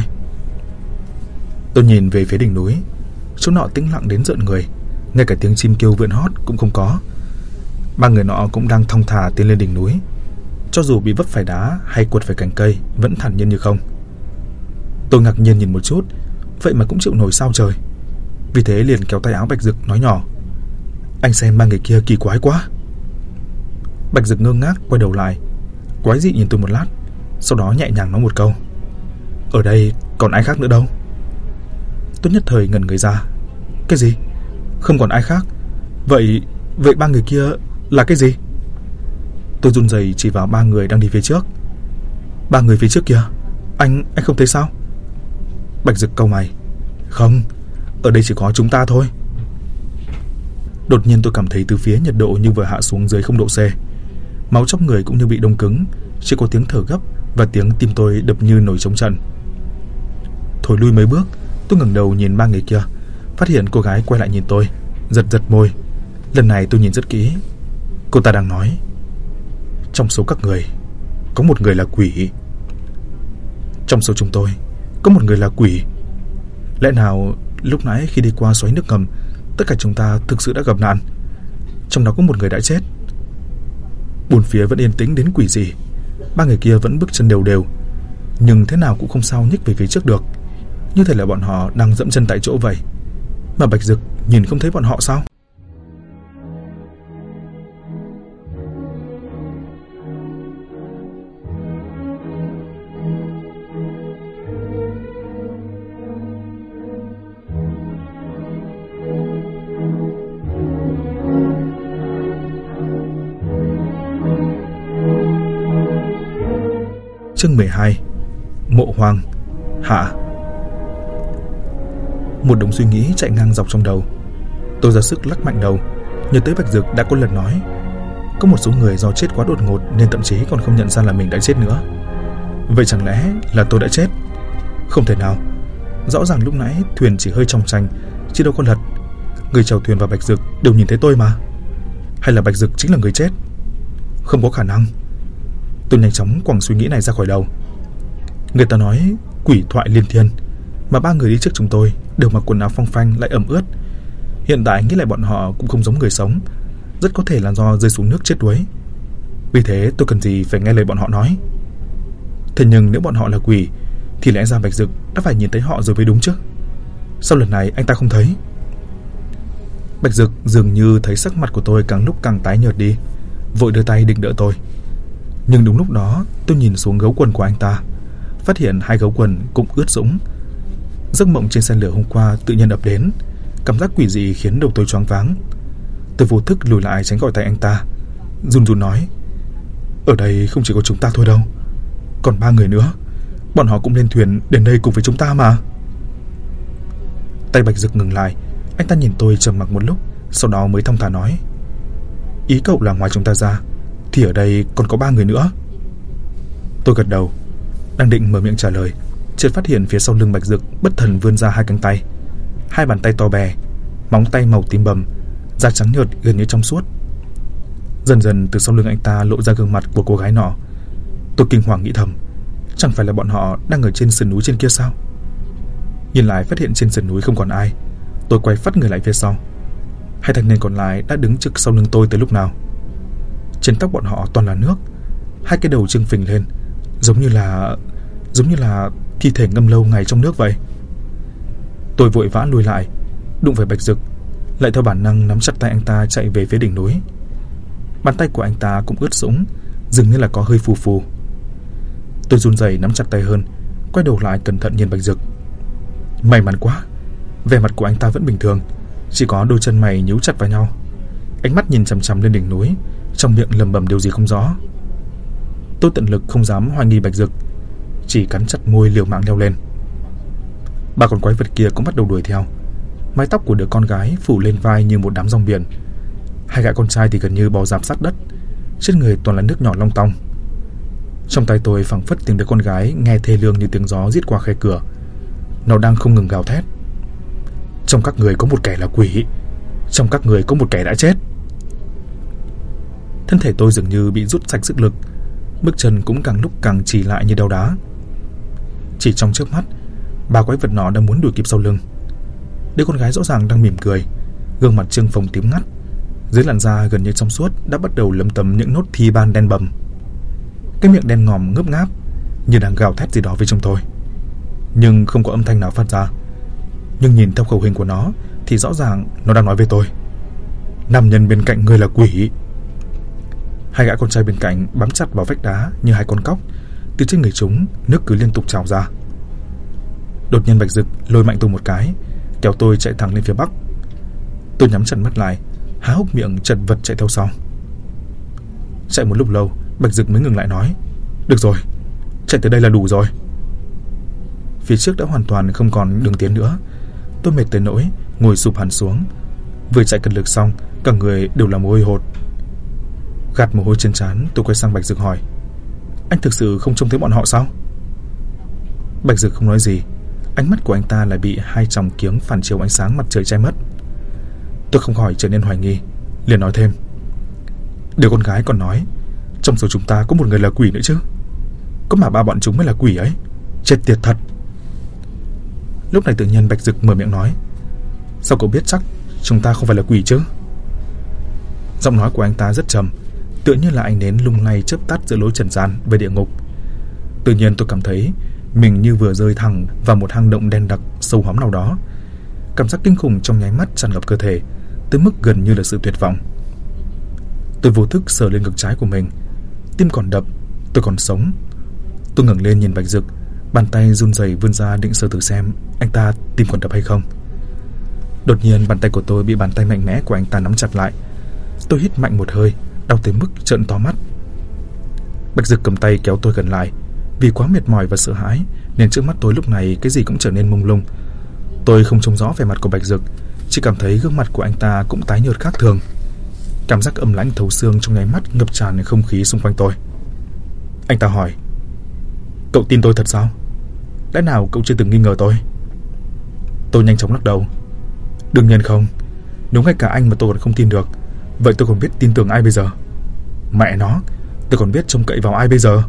Tôi nhìn về phía đỉnh núi, chỗ nọ tĩnh lặng đến rợn người, ngay cả tiếng chim kêu vượn hót cũng không có. Ba người nọ cũng đang thong thả tiến lên đỉnh núi, cho dù bị vấp phải đá hay quật phải cành cây vẫn thản nhiên như không. Tôi ngạc nhiên nhìn một chút, vậy mà cũng chịu nổi sao trời. Vì thế liền kéo tay áo Bạch Dực nói nhỏ: Anh xem ba người kia kỳ quái quá. Bạch Dực ngơ ngác quay đầu lại, quái dị nhìn tôi một lát, sau đó nhẹ nhàng nói một câu: Ở đây còn ai khác nữa đâu. Tôi nhất thời ngẩn người ra. Cái gì? Không còn ai khác? Vậy ba người kia là cái gì? Tôi run rẩy chỉ vào ba người đang đi phía trước. Ba người phía trước kia, anh không thấy sao? Bạch Dực cau mày: Không, ở đây chỉ có chúng ta thôi. Đột nhiên tôi cảm thấy từ phía nhiệt độ như vừa hạ xuống dưới 0 độ C. Máu trong người cũng như bị đông cứng, chỉ có tiếng thở gấp và tiếng tim tôi đập như nổi trống trận. Thổi lui mấy bước, tôi ngẩng đầu nhìn ba người kia, phát hiện cô gái quay lại nhìn tôi, giật giật môi. Lần này tôi nhìn rất kỹ. Cô ta đang nói: Trong số các người có một người là quỷ. Trong số chúng tôi có một người là quỷ. Lẽ nào lúc nãy khi đi qua xoáy nước ngầm, tất cả chúng ta thực sự đã gặp nạn, trong đó có một người đã chết. Bốn phía vẫn yên tĩnh đến quỷ dị. Ba người kia vẫn bước chân đều đều, nhưng thế nào cũng không sao nhích về phía trước được, như thể là bọn họ đang dẫm chân tại chỗ vậy. Mà Bạch Dực nhìn không thấy bọn họ sao? Chương 12. Mộ hoang hạ. Một đống suy nghĩ chạy ngang dọc trong đầu. Tôi ra sức lắc mạnh đầu, nhớ tới Bạch Dực đã có lần nói có một số người do chết quá đột ngột nên thậm chí còn không nhận ra là mình đã chết nữa. Vậy chẳng lẽ là tôi đã chết? Không thể nào. Rõ ràng lúc nãy thuyền chỉ hơi trong tranh chứ đâu có lật. Người chèo thuyền và Bạch Dực đều nhìn thấy tôi mà. Hay là Bạch Dực chính là người chết? Không có khả năng. Tôi nhanh chóng quẳng suy nghĩ này ra khỏi đầu. Người ta nói quỷ thoại liên thiên, mà 3 người đi trước chúng tôi đều mặc quần áo phong phanh lại ẩm ướt. Hiện tại nghĩ lại bọn họ cũng không giống người sống, rất có thể là do rơi xuống nước chết đuối. Vì thế tôi cần gì phải nghe lời bọn họ nói. Thế nhưng nếu bọn họ là quỷ thì lẽ ra Bạch Dực đã phải nhìn thấy họ rồi mới đúng chứ. Sao lần này anh ta không thấy? Bạch Dực dường như thấy sắc mặt của tôi càng lúc càng tái nhợt đi, vội đưa tay định đỡ tôi. Nhưng đúng lúc đó tôi nhìn xuống gấu quần của anh ta, phát hiện 2 gấu quần cũng ướt sũng. Giấc mộng trên xe lửa hôm qua tự nhiên ập đến, cảm giác quỷ dị khiến đầu tôi choáng váng. Tôi vô thức lùi lại tránh khỏi tay anh ta, run run nói: ở đây không chỉ có chúng ta thôi đâu, còn 3 người nữa. Bọn họ cũng lên thuyền đến đây cùng với chúng ta mà. Tay Bạch Dực ngừng lại, anh ta nhìn tôi trầm mặc một lúc, sau đó mới thong thả nói: ý cậu là ngoài chúng ta ra thì ở đây còn có 3 người nữa. Tôi gật đầu, đang định mở miệng trả lời, chợt phát hiện phía sau lưng Bạch Dực bất thần vươn ra 2 cánh tay, 2 bàn tay to bè, móng tay màu tím bầm, da trắng nhợt gần như trong suốt. Dần dần từ sau lưng anh ta lộ ra gương mặt của cô gái nọ. Tôi kinh hoàng nghĩ thầm, chẳng phải là bọn họ đang ở trên sườn núi trên kia sao? Nhìn lại phát hiện trên sườn núi không còn ai, tôi quay phắt người lại phía sau. 2 thanh niên còn lại đã đứng trước sau lưng tôi từ lúc nào. Trên tóc bọn họ toàn là nước, 2 cái đầu trưng phình lên, giống như là thi thể ngâm lâu ngày trong nước vậy. Tôi vội vã lùi lại, đụng phải Bạch Dực, lại theo bản năng nắm chặt tay anh ta chạy về phía đỉnh núi. Bàn tay của anh ta cũng ướt sũng, dường như là có hơi phù phù. Tôi run rẩy nắm chặt tay hơn, quay đầu lại cẩn thận nhìn Bạch Dực. May mắn quá, vẻ mặt của anh ta vẫn bình thường, chỉ có đôi chân mày nhíu chặt vào nhau, ánh mắt nhìn chằm chằm lên đỉnh núi, trong miệng lẩm bẩm điều gì không rõ. Tôi tận lực không dám hoài nghi Bạch Dực, chỉ cắn chặt môi liều mạng leo lên. 3 con quái vật kia cũng bắt đầu đuổi theo. Mái tóc của đứa con gái phủ lên vai như một đám rong biển, 2 gã con trai thì gần như bò rạp sát đất, trên người toàn là nước nhỏ long tong. Trong tay tôi phảng phất tiếng đứa con gái nghe thê lương như tiếng gió rít qua khe cửa. Nó đang không ngừng gào thét: trong các người có một kẻ là quỷ, trong các người có một kẻ đã chết. Thân thể tôi dường như bị rút sạch sức lực, bước chân cũng càng lúc càng trì lại như đau đá. Chỉ trong chớp mắt, 3 quái vật nọ đã muốn đuổi kịp sau lưng. Đứa con gái rõ ràng đang mỉm cười, gương mặt trương phồng tím ngắt, dưới làn da gần như trong suốt đã bắt đầu lấm tấm những nốt thi ban đen bầm. Cái miệng đen ngòm ngớp ngáp như đang gào thét gì đó với chúng tôi, nhưng không có âm thanh nào phát ra. Nhưng nhìn theo khẩu hình của nó thì rõ ràng nó đang nói với tôi: nam nhân bên cạnh ngươi là quỷ. 2 gã con trai bên cạnh bám chặt vào vách đá như 2 con cóc, từ trên người chúng nước cứ liên tục trào ra. Đột nhiên Bạch Dực lôi mạnh tôi một cái, kéo tôi chạy thẳng lên phía bắc. Tôi nhắm chặt mắt lại, há hốc miệng chật vật chạy theo sau. Chạy một lúc lâu, Bạch Dực mới ngừng lại nói: được rồi, chạy tới đây là đủ rồi. Phía trước đã hoàn toàn không còn đường tiến nữa. Tôi mệt tới nỗi ngồi sụp hẳn xuống. Vừa chạy cật lực xong, cả người đều là mồ hôi hột. Gạt mồ hôi trên trán, tôi quay sang Bạch Dực hỏi: anh thực sự không trông thấy bọn họ sao? Bạch Dực không nói gì, ánh mắt của anh ta lại bị 2 tròng kiếng phản chiếu ánh sáng mặt trời che mất. Tôi không khỏi trở nên hoài nghi, liền nói thêm: đứa con gái còn nói trong số chúng ta có một người là quỷ nữa chứ. Có mà 3 bọn chúng mới là quỷ ấy, chết tiệt thật. Lúc này tự nhiên Bạch Dực mở miệng nói: sao cậu biết chắc chúng ta không phải là quỷ chứ? Giọng nói của anh ta rất trầm, tựa như là ánh nến lung lay chớp tắt giữa lối trần gian về địa ngục. Tự nhiên tôi cảm thấy mình như vừa rơi thẳng vào một hang động đen đặc sâu hóm nào đó. Cảm giác kinh khủng trong nháy mắt tràn ngập cơ thể, tới mức gần như là sự tuyệt vọng. Tôi vô thức sờ lên ngực trái của mình, tim còn đập, tôi còn sống. Tôi ngẩng lên nhìn Bạch Dực, bàn tay run rẩy vươn ra định sờ thử xem anh ta tim còn đập hay không. Đột nhiên bàn tay của tôi bị bàn tay mạnh mẽ của anh ta nắm chặt lại. Tôi hít mạnh một hơi, đau tới mức trợn to mắt. Bạch Dực cầm tay kéo tôi gần lại, Vì quá mệt mỏi và sợ hãi nên trước mắt tôi lúc này cái gì cũng trở nên mông lung. Tôi không trông rõ vẻ mặt của Bạch Dực, chỉ cảm thấy gương mặt của anh ta cũng tái nhợt khác thường. Cảm giác âm lãnh thấu xương trong nháy mắt ngập tràn không khí xung quanh tôi. Anh ta hỏi: "Cậu tin tôi thật sao? Lẽ nào cậu chưa từng nghi ngờ tôi?" Tôi nhanh chóng lắc đầu: "Đương nhiên không. Nếu ngay cả anh mà tôi còn không tin được, vậy tôi còn biết tin tưởng ai bây giờ? Mẹ nó, tôi còn biết trông cậy vào ai bây giờ?"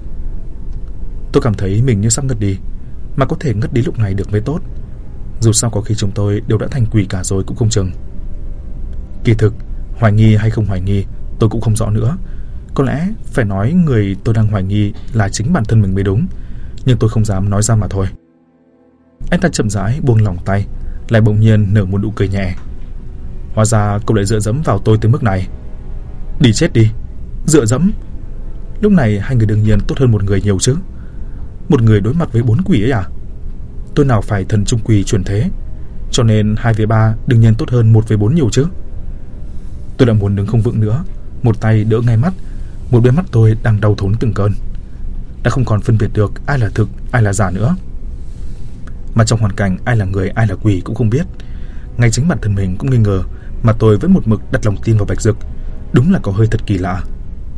Tôi cảm thấy mình như sắp ngất đi, mà có thể ngất đi lúc này được mới tốt. Dù sao có khi chúng tôi đều đã thành quỷ cả rồi cũng không chừng. Kỳ thực, hoài nghi hay không hoài nghi tôi cũng không rõ nữa. Có lẽ phải nói người tôi đang hoài nghi là chính bản thân mình mới đúng, nhưng tôi không dám nói ra mà thôi. Anh ta chậm rãi buông lỏng tay, lại bỗng nhiên nở một nụ cười nhẹ. "Hóa ra cậu lại dựa dẫm vào tôi tới mức này. Đi chết đi. Dựa dẫm? Lúc này hai người đương nhiên tốt hơn một người nhiều chứ. Một người đối mặt với 4 quỷ ấy à? Tôi nào phải thần trung quỷ chuyển thế, cho nên 2 với 3 đương nhiên tốt hơn 1 với 4 nhiều chứ." Tôi đã muốn đứng không vững nữa, một tay đỡ ngay mắt, một bên mắt tôi đang đau thốn từng cơn. Đã không còn phân biệt được ai là thực, ai là giả nữa. Mà trong hoàn cảnh ai là người, ai là quỷ cũng không biết, ngay chính bản thân mình cũng nghi ngờ, mà tôi vẫn một mực đặt lòng tin vào Bạch Dực. Đúng là có hơi thật kỳ lạ.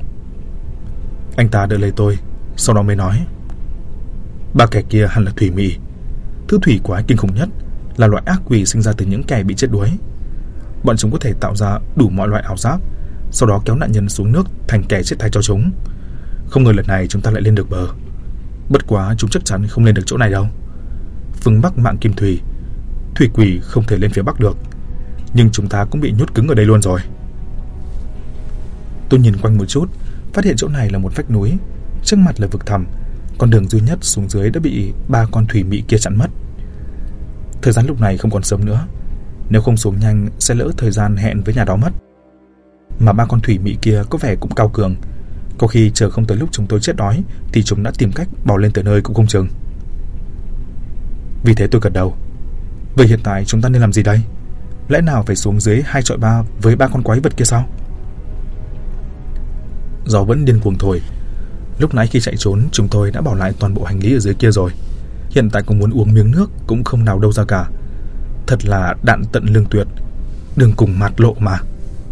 Anh ta đỡ lấy tôi, sau đó mới nói: "Ba kẻ kia hẳn là thủy mị. Thứ thủy quái kinh khủng nhất, là loại ác quỷ sinh ra từ những kẻ bị chết đuối. Bọn chúng có thể tạo ra đủ mọi loại ảo giác, sau đó kéo nạn nhân xuống nước thành kẻ chết thay cho chúng. Không ngờ lần này chúng ta lại lên được bờ. Bất quá chúng chắc chắn không lên được chỗ này đâu. Phương Bắc mạng kim thủy, thủy quỷ không thể lên phía Bắc được, nhưng chúng ta cũng bị nhốt cứng ở đây luôn rồi." Tôi nhìn quanh một chút, phát hiện chỗ này là một vách núi, trước mặt là vực thẳm, con đường duy nhất xuống dưới đã bị 3 con thủy mị kia chặn mất. Thời gian lúc này không còn sớm nữa, nếu không xuống nhanh sẽ lỡ thời gian hẹn với nhà đó mất. Mà 3 con thủy mị kia có vẻ cũng cao cường, có khi chờ không tới lúc chúng tôi chết đói thì chúng đã tìm cách bò lên tới nơi cũng không chừng. Vì thế tôi gật đầu: "Vậy hiện tại chúng ta nên làm gì đây? Lẽ nào phải xuống dưới 2 chọi 3 với 3 con quái vật kia sao?" Gió vẫn điên cuồng thổi. Lúc nãy khi chạy trốn chúng tôi đã bỏ lại toàn bộ hành lý ở dưới kia rồi. Hiện tại có muốn uống miếng nước cũng không nào đâu ra cả. Thật là đạn tận lương tuyệt, đường cùng mạt lộ mà.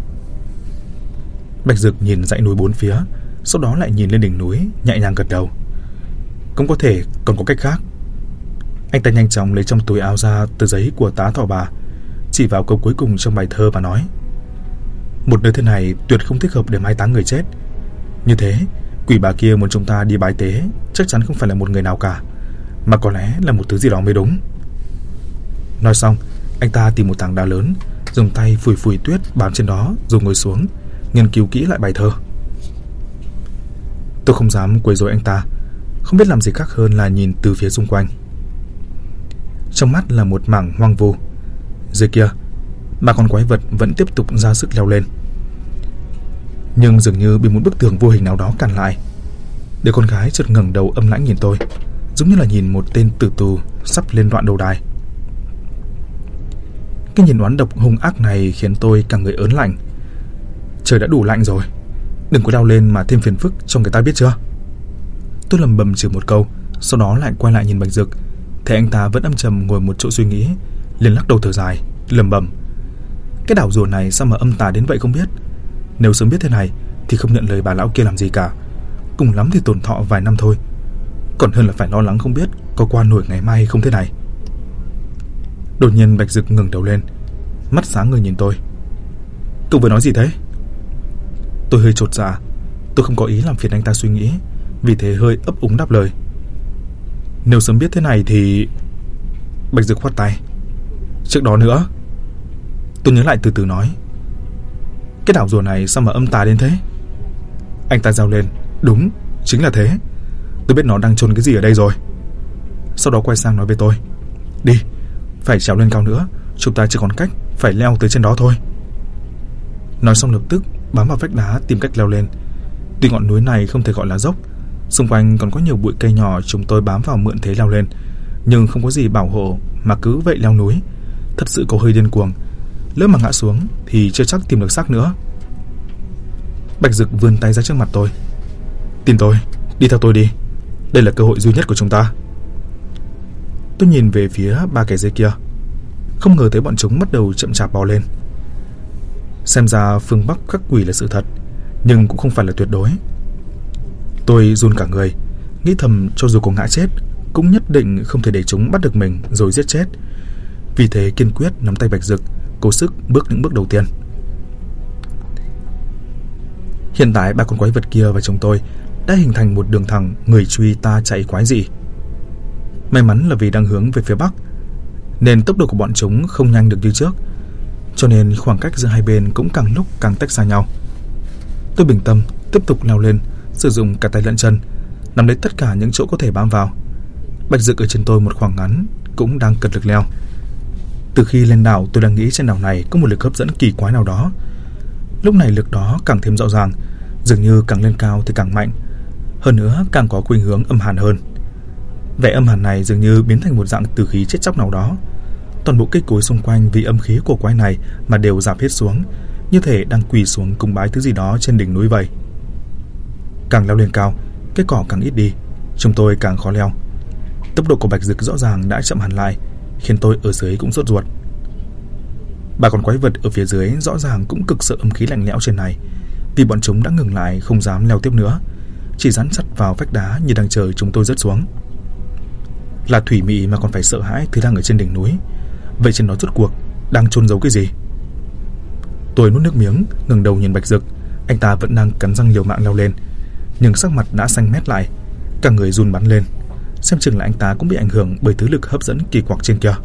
Bạch Dực nhìn dãy núi bốn phía, sau đó lại nhìn lên đỉnh núi, nhẹ nhàng gật đầu: "Cũng có thể còn có cách khác." Anh ta nhanh chóng lấy trong túi áo ra tờ giấy của tá thỏ bà, chỉ vào câu cuối cùng trong bài thơ và nói: "Một nơi thế này tuyệt không thích hợp để mai táng người chết. Như thế, quỷ bà kia muốn chúng ta đi bái tế chắc chắn không phải là một người nào cả, mà có lẽ là một thứ gì đó mới đúng." Nói xong, anh ta tìm một tảng đá lớn, dùng tay phủi phủi tuyết bám trên đó rồi ngồi xuống, nghiên cứu kỹ lại bài thơ. Tôi không dám quấy rối anh ta, không biết làm gì khác hơn là nhìn từ phía xung quanh. Trong mắt là một mảng hoang vu. Dưới kia, 3 con quái vật vẫn tiếp tục ra sức leo lên, nhưng dường như bị một bức tường vô hình nào đó cản lại. Đứa con gái chợt ngẩng đầu âm lãnh nhìn tôi, giống như là nhìn một tên tử tù sắp lên đoạn đầu đài. Cái nhìn oán độc hung ác này khiến tôi cả người ớn lạnh. Trời đã đủ lạnh rồi, đừng có đau lên mà thêm phiền phức cho người ta biết chưa? Tôi lẩm bẩm chửi một câu, sau đó lại quay lại nhìn Bạch Dực, thấy anh ta vẫn âm trầm ngồi một chỗ suy nghĩ, liền lắc đầu thở dài, lẩm bẩm: "Cái đảo rùa này sao mà âm tà đến vậy không biết. Nếu sớm biết thế này thì không nhận lời bà lão kia làm gì cả, cùng lắm thì tổn thọ vài năm thôi, còn hơn là phải lo lắng không biết có qua nổi ngày mai hay không thế này." Đột nhiên Bạch Dực ngẩng đầu lên, mắt sáng người nhìn tôi: "Cậu vừa nói gì thế?" Tôi hơi chột dạ, tôi không có ý làm phiền anh ta suy nghĩ, vì thế hơi ấp úng đáp lời: "Nếu sớm biết thế này thì..." Bạch Dực khoát tay: "Trước đó nữa." Tôi nhớ lại từ từ nói: "Cái đảo rùa này sao mà âm tà đến thế?" Anh ta rao lên: "Đúng, chính là thế. Tôi biết nó đang chôn cái gì ở đây rồi." Sau đó quay sang nói với tôi: "Đi, phải trèo lên cao nữa, chúng ta chỉ còn cách phải leo tới trên đó thôi." Nói xong lập tức bám vào vách đá tìm cách leo lên. Tuy ngọn núi này không thể gọi là dốc, xung quanh còn có nhiều bụi cây nhỏ, chúng tôi bám vào mượn thế leo lên, nhưng không có gì bảo hộ mà cứ vậy leo núi, thật sự có hơi điên cuồng. Lỡ mà ngã xuống thì chưa chắc tìm được xác nữa. Bạch Dực vươn tay ra trước mặt tôi: "Tin tôi, đi theo tôi đi. Đây là cơ hội duy nhất của chúng ta. Tôi nhìn về phía 3 cái dây kia, không ngờ thấy bọn chúng bắt đầu chậm chạp bò lên. Xem ra phương Bắc khắc quỷ là sự thật, nhưng cũng không phải là tuyệt đối. Tôi run cả người, nghĩ thầm cho dù có ngã chết cũng nhất định không thể để chúng bắt được mình rồi giết chết. Vì thế kiên quyết nắm tay Bạch Dực, cố sức bước những bước đầu tiên. Hiện tại 3 con quái vật kia và chúng tôi đã hình thành một đường thẳng người truy ta chạy quái dị. May mắn là vì đang hướng về phía bắc nên tốc độ của bọn chúng không nhanh được như trước, cho nên khoảng cách giữa hai bên cũng càng lúc càng tách xa nhau. Tôi bình tâm tiếp tục leo lên, sử dụng cả tay lẫn chân nắm lấy tất cả những chỗ có thể bám vào. Bạch Dực ở trên tôi một khoảng ngắn cũng đang cật lực leo. Từ khi lên đảo, tôi đang nghĩ trên đảo này có một lực hấp dẫn kỳ quái nào đó. Lúc này lực đó càng thêm rõ ràng, dường như càng lên cao thì càng mạnh, hơn nữa càng có khuynh hướng âm hàn hơn. Vẻ âm hàn này dường như biến thành một dạng tử khí chết chóc nào đó. Toàn bộ cây cối xung quanh vì âm khí của quái này mà đều rạp hết xuống, như thể đang quỳ xuống cung bái thứ gì đó trên đỉnh núi vậy. Càng leo lên cao, cây cỏ càng ít đi, chúng tôi càng khó leo. Tốc độ của Bạch Dực rõ ràng đã chậm hẳn lại, khiến tôi ở dưới cũng sốt ruột. 3 con quái vật ở phía dưới rõ ràng cũng cực sợ âm khí lạnh lẽo trên này, vì bọn chúng đã ngừng lại không dám leo tiếp nữa, chỉ dán chặt vào vách đá như đang chờ chúng tôi rớt xuống. Là thủy mị mà còn phải sợ hãi thứ đang ở trên đỉnh núi, vậy trên nó rốt cuộc đang chôn giấu cái gì? Tôi nuốt nước miếng, ngẩng đầu nhìn Bạch Dực. Anh ta vẫn đang cắn răng liều mạng leo lên, nhưng sắc mặt đã xanh mét lại, cả người run bắn lên. Xem chừng là anh ta cũng bị ảnh hưởng bởi thứ lực hấp dẫn kỳ quặc trên kia.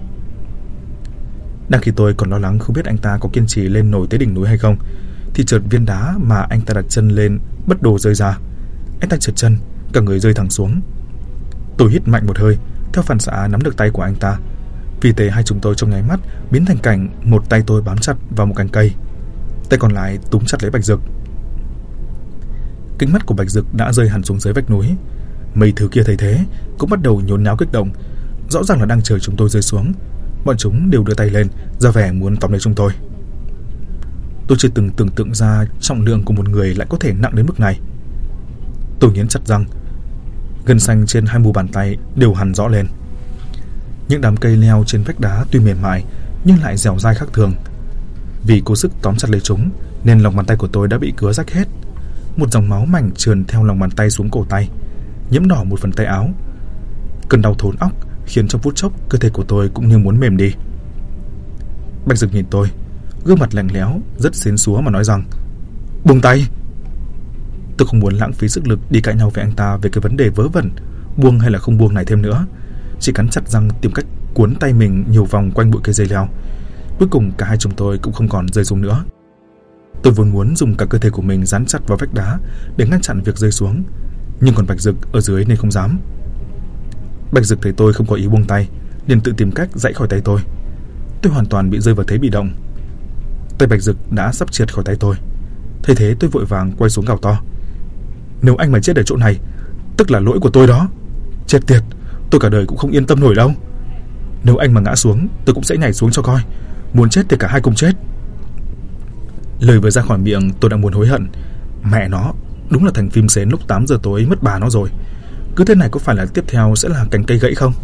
Đang khi tôi còn lo lắng không biết anh ta có kiên trì lên nổi tới đỉnh núi hay không, thì chợt viên đá mà anh ta đặt chân lên bất đồ rơi ra. Anh ta trượt chân, cả người rơi thẳng xuống. Tôi hít mạnh một hơi, theo phản xạ nắm được tay của anh ta. Vì thế hai chúng tôi trong nháy mắt biến thành cảnh một tay tôi bám chặt vào một cành cây, tay còn lại túm chặt lấy Bạch Dực. Kính mắt của Bạch Dực đã rơi hẳn xuống dưới vách núi. Mấy thứ kia thấy thế cũng bắt đầu nhốn nháo kích động, rõ ràng là đang chờ chúng tôi rơi xuống. Bọn chúng đều đưa tay lên, ra vẻ muốn tóm lấy chúng tôi. Tôi chưa từng tưởng tượng ra trọng lượng của một người lại có thể nặng đến mức này. Tôi nghiến chặt răng, gân xanh trên hai mu bàn tay đều hằn rõ lên. Những đám cây leo trên vách đá tuy mềm mại nhưng lại dẻo dai khác thường. Vì cố sức tóm chặt lấy chúng nên lòng bàn tay của tôi đã bị cứa rách hết. Một dòng máu mảnh trườn theo lòng bàn tay xuống cổ tay, nhiễm đỏ một phần tay áo. Cơn đau thốn óc khiến trong phút chốc cơ thể của tôi cũng như muốn mềm đi. Bạch Dực nhìn tôi, gương mặt lạnh lẽo rất xến xúa mà nói rằng: "Buông tay." Tôi không muốn lãng phí sức lực đi cãi nhau với anh ta về cái vấn đề vớ vẩn buông hay là không buông này thêm nữa, chỉ cắn chặt răng tìm cách cuốn tay mình nhiều vòng quanh bụi cây dây leo. Cuối cùng cả hai chúng tôi cũng không còn rơi xuống nữa. Tôi vốn muốn dùng cả cơ thể của mình dán chặt vào vách đá để ngăn chặn việc rơi xuống, nhưng còn Bạch Dực ở dưới nên không dám. Bạch Dực thấy tôi không có ý buông tay, liền tự tìm cách giãy khỏi tay tôi. Tôi hoàn toàn bị rơi vào thế bị động. Tay Bạch Dực đã sắp trượt khỏi tay tôi. Thấy thế tôi vội vàng quay xuống gào to: "Nếu anh mà chết ở chỗ này, tức là lỗi của tôi đó. Chết tiệt, tôi cả đời cũng không yên tâm nổi đâu. Nếu anh mà ngã xuống, tôi cũng sẽ nhảy xuống cho coi. Muốn chết thì cả hai cùng chết." Lời vừa ra khỏi miệng tôi đã muốn hối hận. Mẹ nó, đúng là thành phim xến lúc 8 giờ tối mất bà nó rồi. Cứ thế này có phải là tiếp theo sẽ là cành cây gãy không?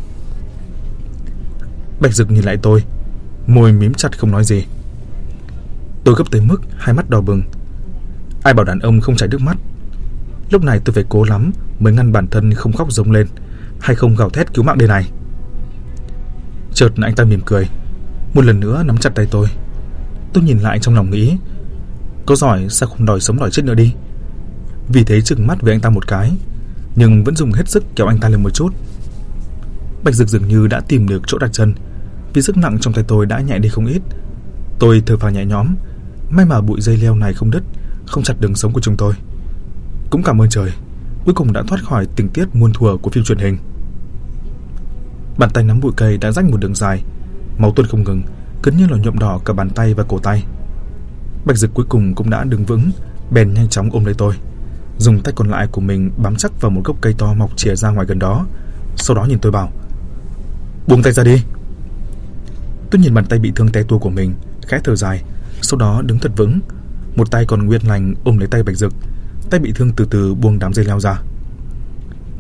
Bạch Dực nhìn lại tôi, môi mím chặt không nói gì. Tôi gấp tới mức hai mắt đỏ bừng. Ai bảo đàn ông không chảy nước mắt. Lúc này tôi phải cố lắm mới ngăn bản thân không khóc rống lên hay không gào thét cứu mạng đây này. Chợt anh ta mỉm cười, một lần nữa nắm chặt tay tôi. Tôi nhìn lại trong lòng nghĩ, có giỏi sao không đòi sống đòi chết nữa đi. Vì thế trừng mắt với anh ta một cái, nhưng vẫn dùng hết sức kéo anh ta lên một chút. Bạch Dực dường như đã tìm được chỗ đặt chân, vì sức nặng trong tay tôi đã nhẹ đi không ít. Tôi thở phào nhẹ nhõm, may mà bụi dây leo này không đứt, không chặt đường sống của chúng tôi. Cũng cảm ơn trời, cuối cùng đã thoát khỏi tình tiết muôn thuở của phim truyền hình. Bàn tay nắm bụi cây đã rách một đường dài, máu tuôn không ngừng, cứ như là nhuộm đỏ cả bàn tay và cổ tay. Bạch Dực cuối cùng cũng đã đứng vững, bèn nhanh chóng ôm lấy tôi, dùng tay còn lại của mình bám chắc vào một gốc cây to mọc chìa ra ngoài gần đó. Sau đó nhìn tôi bảo: "Buông tay ra đi." Tôi nhìn bàn tay bị thương té tua của mình, khẽ thở dài, sau đó đứng thật vững, một tay còn nguyên lành ôm lấy tay Bạch Dực, tay bị thương từ từ buông đám dây leo ra.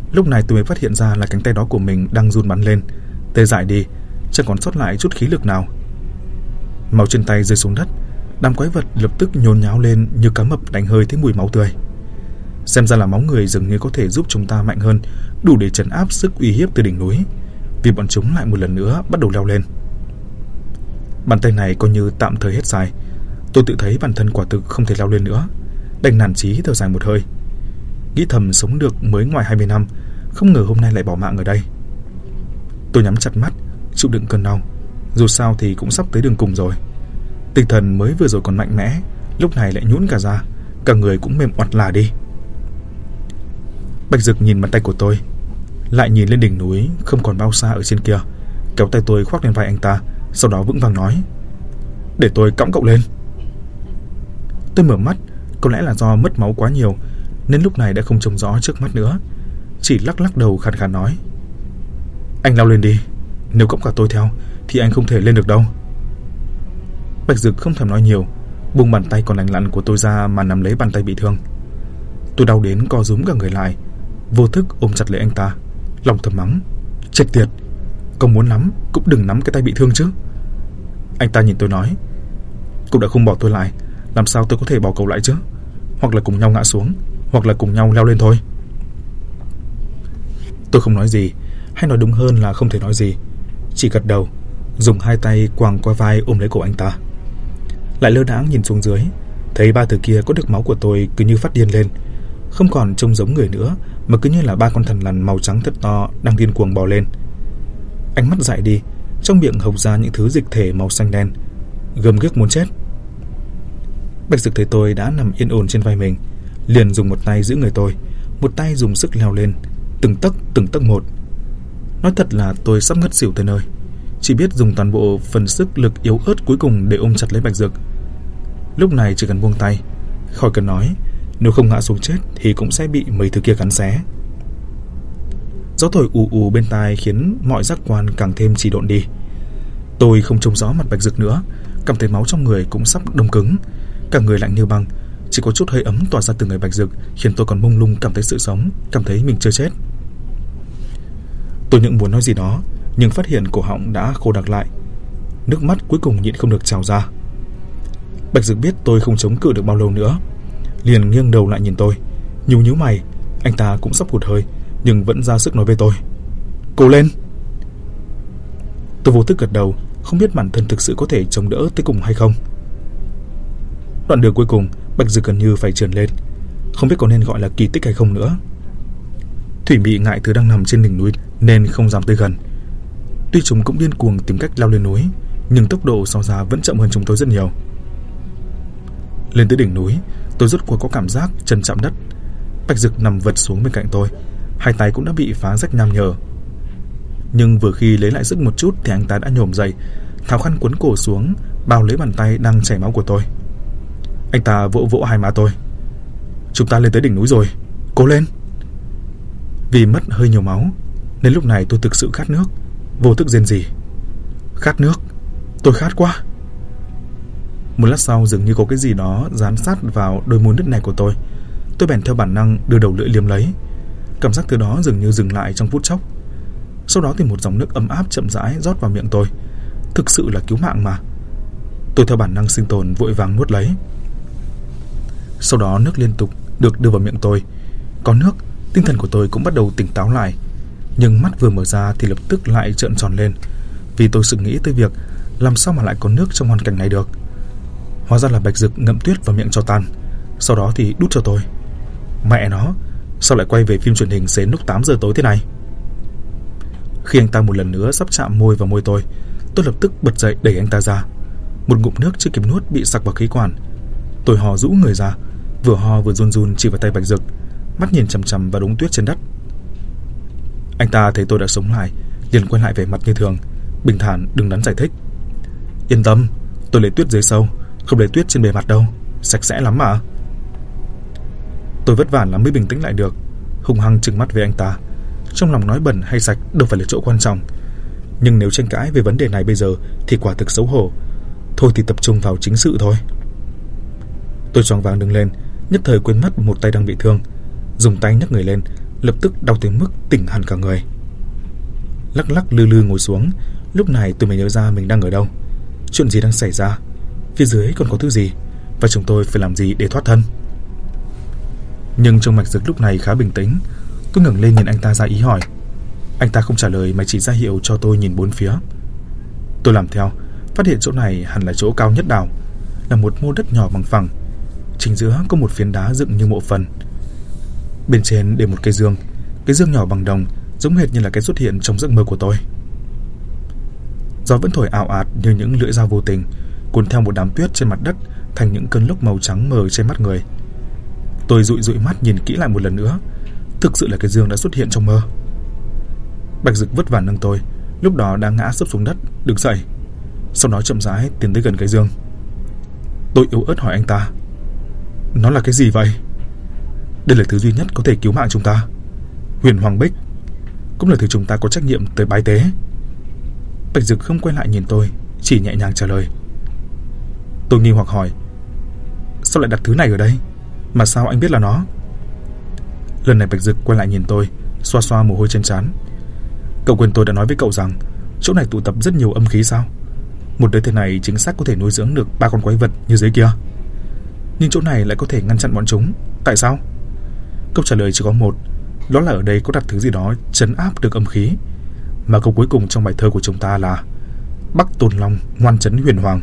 Lúc này tôi mới phát hiện ra là cánh tay đó của mình đang run bắn lên, tê dại đi, chẳng còn sót lại chút khí lực nào. Máu trên tay rơi xuống đất, đám quái vật lập tức nhốn nháo lên như cá mập đánh hơi thấy mùi máu tươi. Xem ra là máu người dường như có thể giúp chúng ta mạnh hơn, đủ để trấn áp sức uy hiếp từ đỉnh núi, vì bọn chúng lại một lần nữa bắt đầu leo lên. Bàn tay này coi như tạm thời hết dài. Tôi tự thấy bản thân quả thực không thể leo lên nữa, đành nản chí thở dài một hơi, nghĩ thầm sống được mới ngoài 20 năm, không ngờ hôm nay lại bỏ mạng ở đây. Tôi nhắm chặt mắt, chịu đựng cơn đau. Dù sao thì cũng sắp tới đường cùng rồi. Tinh thần mới vừa rồi còn mạnh mẽ, lúc này lại nhũn cả ra, cả người cũng mềm oặt lả đi. Bạch Dực nhìn bàn tay của tôi, lại nhìn lên đỉnh núi không còn bao xa ở trên kia, kéo tay tôi khoác lên vai anh ta, sau đó vững vàng nói: "Để tôi cõng cậu lên." Tôi mở mắt, có lẽ là do mất máu quá nhiều nên lúc này đã không trông rõ trước mắt nữa, chỉ lắc lắc đầu khàn khàn nói: "Anh leo lên đi, nếu cõng cả tôi theo thì anh không thể lên được đâu." Bạch Dực không thèm nói nhiều, buông bàn tay còn lành lặn của tôi ra mà nắm lấy bàn tay bị thương. Tôi đau đến co rúm cả người lại, vô thức ôm chặt lấy anh ta, lòng thầm mắng: "Chết tiệt, cậu muốn nắm cũng đừng nắm cái tay bị thương chứ." Anh ta nhìn tôi nói: "Cậu đã không bỏ tôi lại, làm sao tôi có thể bỏ cậu lại chứ? Hoặc là cùng nhau ngã xuống, hoặc là cùng nhau leo lên thôi." Tôi không nói gì, hay nói đúng hơn là không thể nói gì, chỉ gật đầu, dùng hai tay quàng qua vai ôm lấy cổ anh ta. Lại lơ đãng nhìn xuống dưới, thấy ba thứ kia có được máu của tôi cứ như phát điên lên, không còn trông giống người nữa mà cứ như là ba con thần lằn màu trắng thật to đang điên cuồng bò lên. Ánh mắt dại đi, trong miệng hộc ra những thứ dịch thể màu xanh đen, gầm ghiếc muốn chết. Bạch Dực thấy tôi đã nằm yên ổn trên vai mình, liền dùng một tay giữ người tôi, một tay dùng sức leo lên, từng tấc một. Nói thật là tôi sắp ngất xỉu tới nơi, chỉ biết dùng toàn bộ phần sức lực yếu ớt cuối cùng để ôm chặt lấy Bạch Dực. Lúc này chỉ cần buông tay, khỏi cần nói, nếu không ngã xuống chết thì cũng sẽ bị mấy thứ kia cắn xé. Gió thổi ù ù bên tai khiến mọi giác quan càng thêm trì độn đi. Tôi không trông rõ mặt Bạch Dực nữa, cảm thấy máu trong người cũng sắp đông cứng, cả người lạnh như băng, chỉ có chút hơi ấm tỏa ra từ người Bạch Dực khiến tôi còn mông lung cảm thấy sự sống, cảm thấy mình chưa chết. Tôi những muốn nói gì đó, nhưng phát hiện cổ họng đã khô đặc lại, nước mắt cuối cùng nhịn không được trào ra. Bạch Dực biết tôi không chống cự được bao lâu nữa, liền nghiêng đầu lại nhìn tôi, nhíu mày. Anh ta cũng sắp hụt hơi, nhưng vẫn ra sức nói với tôi: "Cố lên." Tôi vô thức gật đầu, không biết bản thân thực sự có thể chống đỡ tới cùng hay không. Đoạn đường cuối cùng, Bạch Dực gần như phải trườn lên, không biết có nên gọi là kỳ tích hay không nữa. Thủy Mị ngại thứ đang nằm trên đỉnh núi nên không dám tới gần. Tuy chúng cũng điên cuồng tìm cách leo lên núi, nhưng tốc độ so ra vẫn chậm hơn chúng tôi rất nhiều. Lên tới đỉnh núi, tôi rốt cuộc có cảm giác chân chạm đất. Bạch Dực nằm vật xuống bên cạnh tôi, hai tay cũng đã bị phá rách nham nhở. Nhưng vừa khi lấy lại sức một chút thì anh ta đã nhổm dậy, tháo khăn quấn cổ xuống, bao lấy bàn tay đang chảy máu của tôi. Anh ta vỗ vỗ hai má tôi: "Chúng ta lên tới đỉnh núi rồi, cố lên." Vì mất hơi nhiều máu nên lúc này tôi thực sự khát nước, vô thức rên rỉ: "Khát nước, tôi khát quá." Một lát sau dường như có cái gì đó dán sát vào đôi môi nứt này của tôi. Tôi bèn theo bản năng đưa đầu lưỡi liếm lấy. Cảm giác từ đó dường như dừng lại trong phút chốc. Sau đó thì một dòng nước ấm áp chậm rãi rót vào miệng tôi. Thực sự là cứu mạng mà. Tôi theo bản năng sinh tồn vội vàng nuốt lấy. Sau đó nước liên tục được đưa vào miệng tôi. Có nước, tinh thần của tôi cũng bắt đầu tỉnh táo lại. Nhưng mắt vừa mở ra thì lập tức lại trợn tròn lên, vì tôi sực nghĩ tới việc làm sao mà lại có nước trong hoàn cảnh này được. Hóa ra là Bạch Dực ngậm tuyết vào miệng cho tan, sau đó thì đút cho tôi. Mẹ nó, sao lại quay về phim truyền hình xến lúc 8 giờ tối thế này? Khi anh ta một lần nữa sắp chạm môi vào môi tôi lập tức bật dậy đẩy anh ta ra. Một ngụm nước chưa kịp nuốt bị sặc vào khí quản. Tôi hò rũ người ra, vừa ho vừa run run chỉ vào tay Bạch Dực, mắt nhìn chằm chằm vào đống tuyết trên đất. Anh ta thấy tôi đã sống lại, liền quay lại vẻ mặt như thường, bình thản đứng đắn giải thích: "Yên tâm, tôi lấy tuyết dưới sâu, không lấy tuyết trên bề mặt đâu, sạch sẽ lắm mà." Tôi vất vả lắm mới bình tĩnh lại được, hung hăng trừng mắt với anh ta. Trong lòng nói bẩn hay sạch đâu phải là chỗ quan trọng, nhưng nếu tranh cãi về vấn đề này bây giờ thì quả thực xấu hổ. Thôi thì tập trung vào chính sự thôi. Tôi choáng váng đứng lên, nhất thời quên mất một tay đang bị thương, dùng tay nhấc người lên, lập tức đau tới mức tỉnh hẳn cả người. Lắc lắc lư lư ngồi xuống, lúc này tôi mới nhớ ra mình đang ở đâu, chuyện gì đang xảy ra, phía dưới còn có thứ gì, và chúng tôi phải làm gì để thoát thân. Nhưng trong Bạch Dực lúc này khá bình tĩnh. Tôi ngẩng lên nhìn anh ta ra ý hỏi. Anh ta không trả lời mà chỉ ra hiệu cho tôi nhìn bốn phía. Tôi làm theo, phát hiện chỗ này hẳn là chỗ cao nhất đảo, là một mô đất nhỏ bằng phẳng. Chính giữa có một phiến đá dựng như mộ phần. Bên trên để một cái dương nhỏ bằng đồng, giống hệt như là cái xuất hiện trong giấc mơ của tôi. Gió vẫn thổi ào ạt như những lưỡi dao vô tình, cuốn theo một đám tuyết trên mặt đất thành những cơn lốc màu trắng mờ trên mắt người. Tôi dụi mắt nhìn kỹ lại một lần nữa. Thực sự là cái dương đã xuất hiện trong mơ. Bạch Dực vất vả nâng tôi, lúc đó đang ngã sấp xuống đất, đứng dậy, sau đó chậm rãi tiến tới gần cái dương. Tôi yếu ớt hỏi anh ta, nó là cái gì vậy? Đây là thứ duy nhất có thể cứu mạng chúng ta. Huyền Hoàng Bích cũng là thứ chúng ta có trách nhiệm tới bái tế. Bạch Dực không quay lại nhìn tôi, chỉ nhẹ nhàng trả lời. Tôi nghi hoặc hỏi, sao lại đặt thứ này ở đây? Mà sao anh biết là nó? Lần này Bạch Dực quay lại nhìn tôi, xoa xoa mồ hôi trên trán. Cậu quên tôi đã nói với cậu rằng chỗ này tụ tập rất nhiều âm khí sao? Một đứa thế này chính xác có thể nuôi dưỡng được 3 con quái vật như dưới kia. Nhưng chỗ này lại có thể ngăn chặn bọn chúng. Tại sao? Câu trả lời chỉ có một, đó là ở đây có đặt thứ gì đó trấn áp được âm khí. Mà câu cuối cùng trong bài thơ của chúng ta là Bắc Tôn Long ngoan trấn huyền hoàng.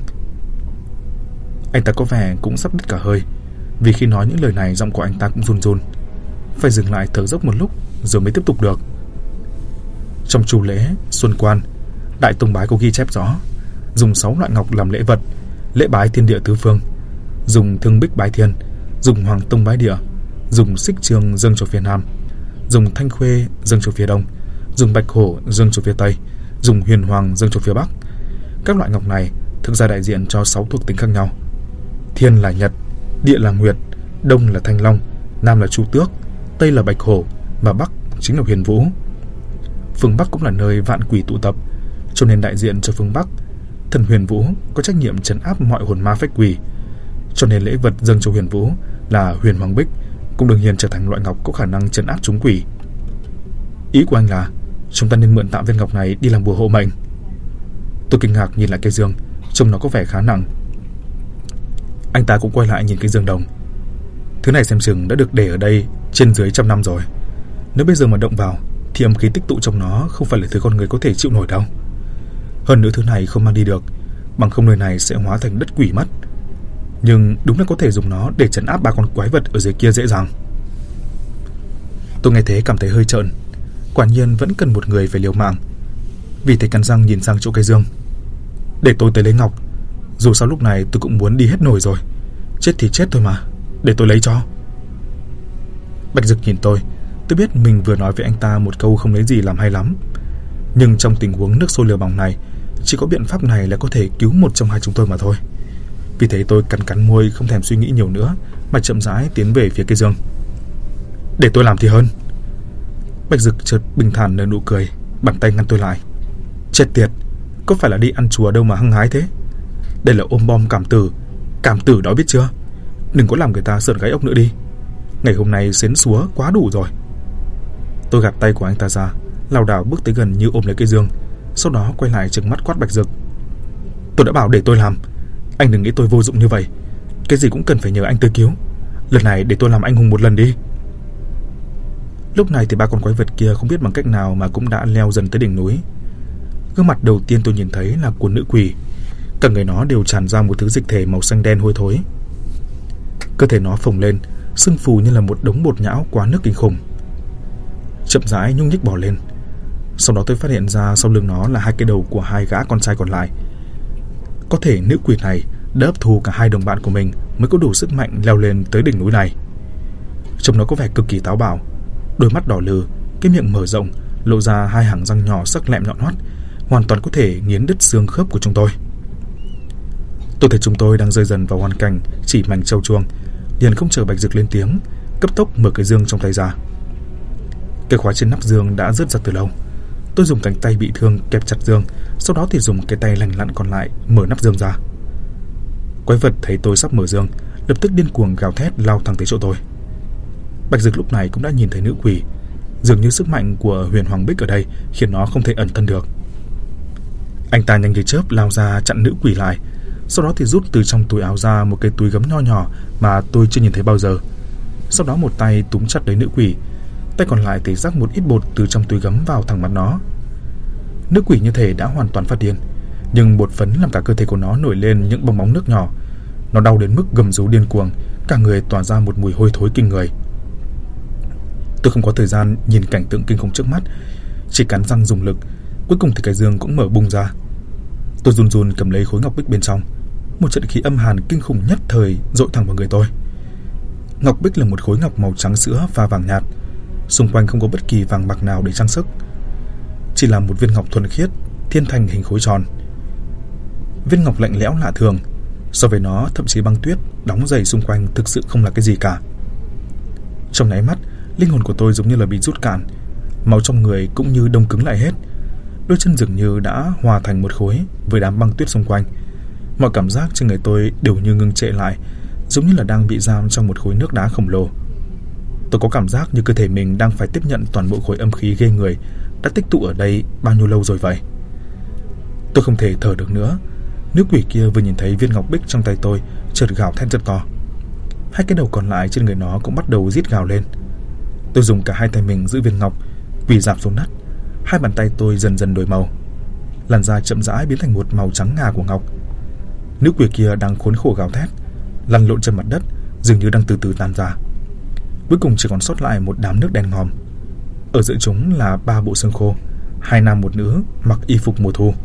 Anh ta có vẻ cũng sắp đứt cả hơi, vì khi nói những lời này giọng của anh ta cũng run run, phải dừng lại thở dốc một lúc rồi mới tiếp tục được. Trong chu lễ Xuân Quan, Đại Tông Bái có ghi chép rõ, dùng 6 loại ngọc làm lễ vật, lễ bái thiên địa tứ phương, dùng thương bích bái thiên, dùng hoàng tông bái địa, dùng xích trường dâng cho phía nam, dùng thanh khuê dâng cho phía đông, dùng bạch hổ dâng cho phía tây, dùng huyền hoàng dâng cho phía bắc. Các loại ngọc này thực ra đại diện cho 6 thuộc tính khác nhau. Thiên là nhật, địa là nguyệt, đông là thanh long, nam là chu tước, tây là bạch hổ, và bắc chính là huyền vũ. Phương Bắc cũng là nơi vạn quỷ tụ tập, cho nên đại diện cho phương Bắc, thần huyền vũ có trách nhiệm trấn áp mọi hồn ma phách quỷ. Cho nên lễ vật dâng cho huyền vũ là huyền hoàng bích cũng đương nhiên trở thành loại ngọc có khả năng trấn áp chúng quỷ. Ý của anh là chúng ta nên mượn tạm viên ngọc này đi làm bùa hộ mệnh. Tôi kinh ngạc nhìn lại cây dương, trông nó có vẻ khá nặng. Anh ta cũng quay lại nhìn cái dương đồng. Thứ này xem chừng đã được để ở đây trên dưới 100 năm rồi. Nếu bây giờ mà động vào thì âm khí tích tụ trong nó không phải là thứ con người có thể chịu nổi đâu. Hơn nữa thứ này không mang đi được, bằng không nơi này sẽ hóa thành đất quỷ mất. Nhưng đúng là có thể dùng nó để trấn áp 3 con quái vật ở dưới kia dễ dàng. Tôi nghe thế cảm thấy hơi trợn. Quả nhiên vẫn cần một người phải liều mạng. Vì thế cắn răng nhìn sang chỗ cây dương. Để tôi tới lấy ngọc. Dù sao lúc này tôi cũng muốn đi hết nổi rồi. Chết thì chết thôi mà, để tôi lấy cho. Bạch Dực nhìn tôi biết mình vừa nói với anh ta một câu không lấy gì làm hay lắm. Nhưng trong tình huống nước sôi lửa bỏng này, chỉ có biện pháp này là có thể cứu một trong hai chúng tôi mà thôi. Vì thế tôi cắn môi không thèm suy nghĩ nhiều nữa, mà chậm rãi tiến về phía cây dương. Để tôi làm thì hơn. Bạch Dực chợt bình thản nở nụ cười, bàn tay ngăn tôi lại. Chết tiệt, có phải là đi ăn chùa đâu mà hăng hái thế? Đây là ôm bom cảm tử đó biết chưa? Đừng có làm người ta sởn gáy ốc nữa đi. Ngày hôm nay xến xúa quá đủ rồi. Tôi gạt tay của anh ta ra, lảo đảo bước tới gần như ôm lấy cây dương, sau đó quay lại trừng mắt quát Bạch Dực. Tôi đã bảo để tôi làm, anh đừng nghĩ tôi vô dụng như vậy. Cái gì cũng cần phải nhờ anh tới cứu. Lần này để tôi làm anh hùng một lần đi. Lúc này thì 3 con quái vật kia không biết bằng cách nào mà cũng đã leo dần tới đỉnh núi. Gương mặt đầu tiên tôi nhìn thấy là của nữ quỷ. Cả người nó đều tràn ra một thứ dịch thể màu xanh đen hôi thối. Cơ thể nó phồng lên, sưng phù như là một đống bột nhão quá nước kinh khủng. Chậm rãi nhúc nhích bò lên. Sau đó tôi phát hiện ra sau lưng nó là 2 cái đầu của 2 gã con trai còn lại. Có thể nữ quỷ này đã hấp thu cả 2 đồng bạn của mình mới có đủ sức mạnh leo lên tới đỉnh núi này. Trông nó có vẻ cực kỳ táo bạo, đôi mắt đỏ lừ, cái miệng mở rộng, lộ ra 2 hàng răng nhỏ sắc lẹm nhọn hoắt, hoàn toàn có thể nghiến đứt xương khớp của chúng tôi. Tôi thấy chúng tôi đang rơi dần vào hoàn cảnh chỉ mảnh trâu chuông, liền không chờ Bạch Dực lên tiếng, cấp tốc mở cái dương trong tay ra. Cái khóa trên nắp dương đã rớt ra từ lâu. Tôi dùng cánh tay bị thương kẹp chặt dương, sau đó thì dùng cái tay lành lặn còn lại mở nắp dương ra. Quái vật thấy tôi sắp mở dương, lập tức điên cuồng gào thét lao thẳng tới chỗ tôi. Bạch Dực lúc này cũng đã nhìn thấy nữ quỷ, Dường như sức mạnh của Huyền Hoàng Bích ở đây khiến nó không thể ẩn thân được. Anh ta nhanh như chớp lao ra chặn nữ quỷ lại, sau đó thì rút từ trong túi áo ra một cái túi gấm nho nhỏ mà tôi chưa nhìn thấy bao giờ. Sau đó một tay túm chặt lấy nữ quỷ, tay còn lại thì rắc một ít bột từ trong túi gấm vào thẳng mặt nó. Nữ quỷ như thể đã hoàn toàn phát điên, nhưng bột phấn làm cả cơ thể của nó nổi lên những bong bóng nước nhỏ. Nó đau đến mức gầm rú điên cuồng, cả người tỏa ra một mùi hôi thối kinh người. Tôi không có thời gian nhìn cảnh tượng kinh khủng trước mắt, chỉ cắn răng dùng lực. Cuối cùng thì cái giường cũng mở bung ra. Tôi run run cầm lấy khối ngọc bích bên trong. Một trận khí âm hàn kinh khủng nhất thời dội thẳng vào người tôi. Ngọc bích là một khối ngọc màu trắng sữa pha vàng nhạt, xung quanh không có bất kỳ vàng bạc nào để trang sức, chỉ là một viên ngọc thuần khiết, thiên thành hình khối tròn. Viên ngọc lạnh lẽo lạ thường, so với nó thậm chí băng tuyết đóng dày xung quanh thực sự không là cái gì cả. Trong nháy mắt, linh hồn của tôi giống như là bị rút cạn, máu trong người cũng như đông cứng lại hết. Đôi chân dường như đã hòa thành một khối với đám băng tuyết xung quanh. Mọi cảm giác trên người tôi đều như ngưng trệ lại, giống như là đang bị giam trong một khối nước đá khổng lồ. Tôi có cảm giác như cơ thể mình đang phải tiếp nhận toàn bộ khối âm khí ghê người đã tích tụ ở đây bao nhiêu lâu rồi vậy. Tôi không thể thở được nữa. Nữ quỷ kia vừa nhìn thấy viên ngọc bích trong tay tôi, chợt gào thét rất to. Hai cái đầu còn lại trên người nó cũng bắt đầu rít gào lên. Tôi dùng cả hai tay mình giữ viên ngọc, quỳ rạp xuống đất. Hai bàn tay tôi dần dần đổi màu, làn da chậm rãi biến thành một màu trắng ngà của ngọc. Nữ quỷ kia đang khốn khổ gào thét, lăn lộn trên mặt đất, dường như đang từ từ tan ra. Cuối cùng chỉ còn sót lại một đám nước đen ngòm. Ở giữa chúng là 3 bộ xương khô, 2 nam 1 nữ mặc y phục mùa thu.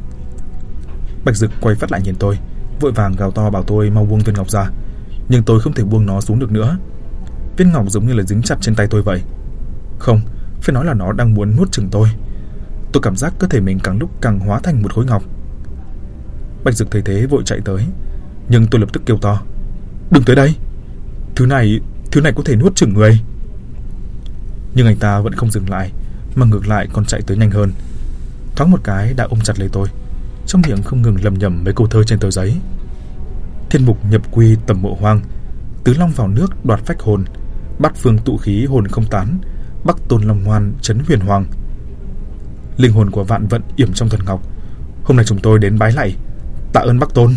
Bạch Dực quay phát lại nhìn tôi, vội vàng gào to bảo tôi mau buông viên ngọc ra, nhưng tôi không thể buông nó xuống được nữa. Viên ngọc giống như là dính chặt trên tay tôi vậy. Không, phải nói là nó đang muốn nuốt chửng tôi. Tôi cảm giác cơ thể mình càng lúc càng hóa thành một khối ngọc. Bạch Dực thấy thế vội chạy tới, nhưng tôi lập tức kêu to: đừng tới đây, thứ này có thể nuốt chửng người. Nhưng anh ta vẫn không dừng lại, mà ngược lại còn chạy tới nhanh hơn. Thoáng một cái đã ôm chặt lấy tôi, trong miệng không ngừng lầm nhầm mấy câu thơ trên tờ giấy: thiên mục nhập quy tầm mộ hoang, tứ long vào nước đoạt phách hồn, bát phương tụ khí hồn không tán, bắc tôn long ngoan trấn huyền hoàng. Linh hồn của vạn vận yểm trong thần ngọc, hôm nay chúng tôi đến bái lạy, tạ ơn Bắc Tôn.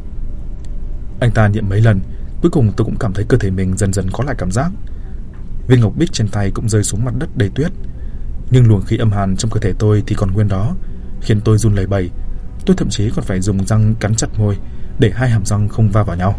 Anh ta niệm mấy lần, cuối cùng tôi cũng cảm thấy cơ thể mình dần dần có lại cảm giác. Viên ngọc bích trên tay cũng rơi xuống mặt đất đầy tuyết, nhưng luồng khí âm hàn trong cơ thể tôi thì còn nguyên đó, khiến tôi run lẩy bẩy. Tôi thậm chí còn phải dùng răng cắn chặt môi để hai hàm răng không va vào nhau.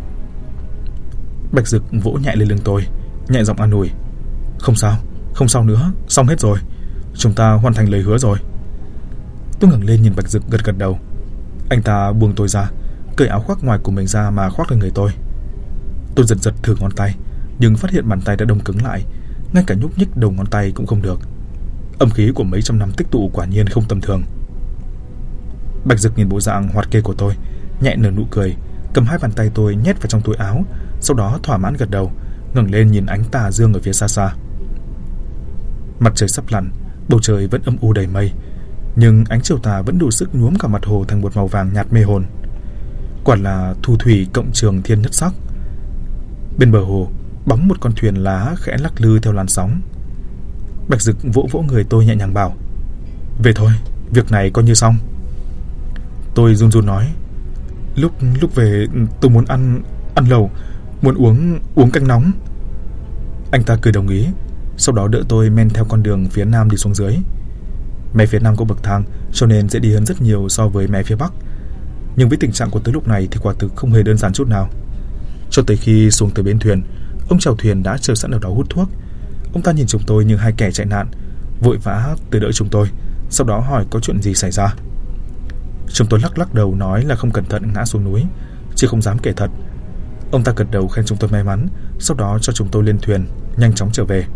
Bạch Dực vỗ nhẹ lên lưng tôi, nhẹ giọng an ủi: không sao nữa, xong hết rồi, chúng ta hoàn thành lời hứa rồi. Tôi ngẩng lên nhìn Bạch Dực gật gật đầu. Anh ta buông tôi ra, cởi áo khoác ngoài của mình ra mà khoác lên người tôi. Tôi giật giật thử ngón tay, nhưng phát hiện bàn tay đã đông cứng lại, ngay cả nhúc nhích đầu ngón tay cũng không được. Âm khí của mấy trăm năm tích tụ quả nhiên không tầm thường. Bạch Dực nhìn bộ dạng hoạt kê của tôi, nhẹ nở nụ cười, cầm hai bàn tay tôi nhét vào trong túi áo, sau đó thỏa mãn gật đầu, ngẩng lên nhìn ánh tà dương ở phía xa xa. Mặt trời sắp lặn, bầu trời vẫn âm u đầy mây, nhưng ánh chiều tà vẫn đủ sức nhuốm cả mặt hồ thành một màu vàng nhạt mê hồn. Quả là thu thủy cộng trường thiên nhất sắc. Bên bờ hồ, bóng một con thuyền lá khẽ lắc lư theo làn sóng. Bạch Dực vỗ vỗ người tôi nhẹ nhàng bảo: về thôi, việc này coi như xong. Tôi run run nói: Lúc về tôi muốn ăn lẩu, muốn uống canh nóng. Anh ta cười đồng ý, sau đó đỡ tôi men theo con đường phía nam đi xuống dưới. Mé phía nam có bậc thang, cho nên dễ đi hơn rất nhiều so với mé phía bắc. Nhưng với tình trạng của tôi lúc này thì quả thực không hề đơn giản chút nào. Cho tới khi xuống tới bến thuyền, ông chèo thuyền đã chờ sẵn ở đó hút thuốc. Ông ta nhìn chúng tôi như hai kẻ chạy nạn, vội vã tới đỡ chúng tôi, sau đó hỏi có chuyện gì xảy ra. Chúng tôi lắc đầu nói là không cẩn thận ngã xuống núi, chứ không dám kể thật. Ông ta gật đầu khen chúng tôi may mắn, sau đó cho chúng tôi lên thuyền, nhanh chóng trở về.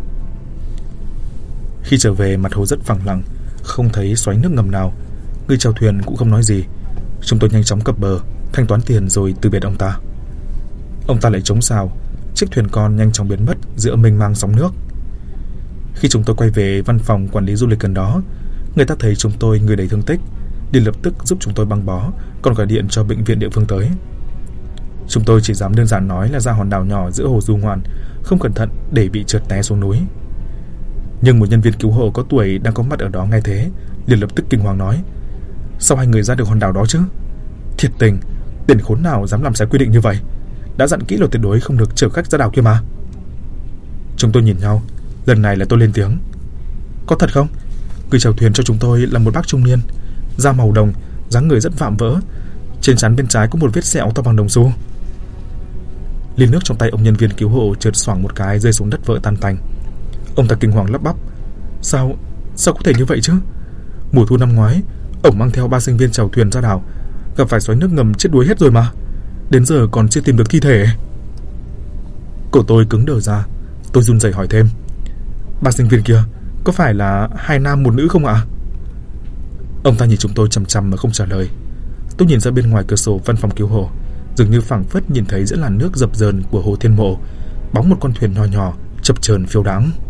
Khi trở về, mặt hồ rất phẳng lặng, không thấy xoáy nước ngầm nào. Người chèo thuyền cũng không nói gì. Chúng tôi nhanh chóng cập bờ, thanh toán tiền rồi từ biệt ông ta. Ông ta lại chống sào, chiếc thuyền con nhanh chóng biến mất giữa mênh mang sóng nước. Khi chúng tôi quay về văn phòng quản lý du lịch gần đó, người ta thấy chúng tôi người đầy thương tích, liền lập tức giúp chúng tôi băng bó, còn gọi điện cho bệnh viện địa phương tới. Chúng tôi chỉ dám đơn giản nói là ra hòn đảo nhỏ giữa hồ du ngoạn, không cẩn thận để bị trượt té xuống núi. Nhưng một nhân viên cứu hộ có tuổi đang có mặt ở đó nghe thế, liền lập tức kinh hoàng nói: sao 2 người ra được hòn đảo đó chứ? Thiệt tình, tên khốn nào dám làm trái quy định như vậy? Đã dặn kỹ là tuyệt đối không được chở khách ra đảo kia mà. Chúng tôi nhìn nhau, lần này là tôi lên tiếng: có thật không? Người chèo thuyền cho chúng tôi là một bác trung niên, da màu đồng, dáng người rất vạm vỡ, trên trán bên trái có một vết sẹo to bằng đồng xu. Ly nước trong tay ông nhân viên cứu hộ chợt xoảng một cái rơi xuống đất vỡ tan tành. Ông ta kinh hoàng lắp bắp: Sao có thể như vậy chứ? Mùa thu năm ngoái, ông mang theo 3 sinh viên chèo thuyền ra đảo, gặp phải xoáy nước ngầm chết đuối hết rồi mà. Đến giờ còn chưa tìm được thi thể. Cổ tôi cứng đờ ra, tôi run rẩy hỏi thêm: 3 sinh viên kia có phải là 2 nam 1 nữ không ạ? Ông ta nhìn chúng tôi chằm chằm mà không trả lời. Tôi nhìn ra bên ngoài cửa sổ văn phòng cứu hộ, dường như phảng phất nhìn thấy giữa làn nước dập dờn của hồ Thiên Mộ bóng một con thuyền nho nhỏ chập chờn phiêu đáng.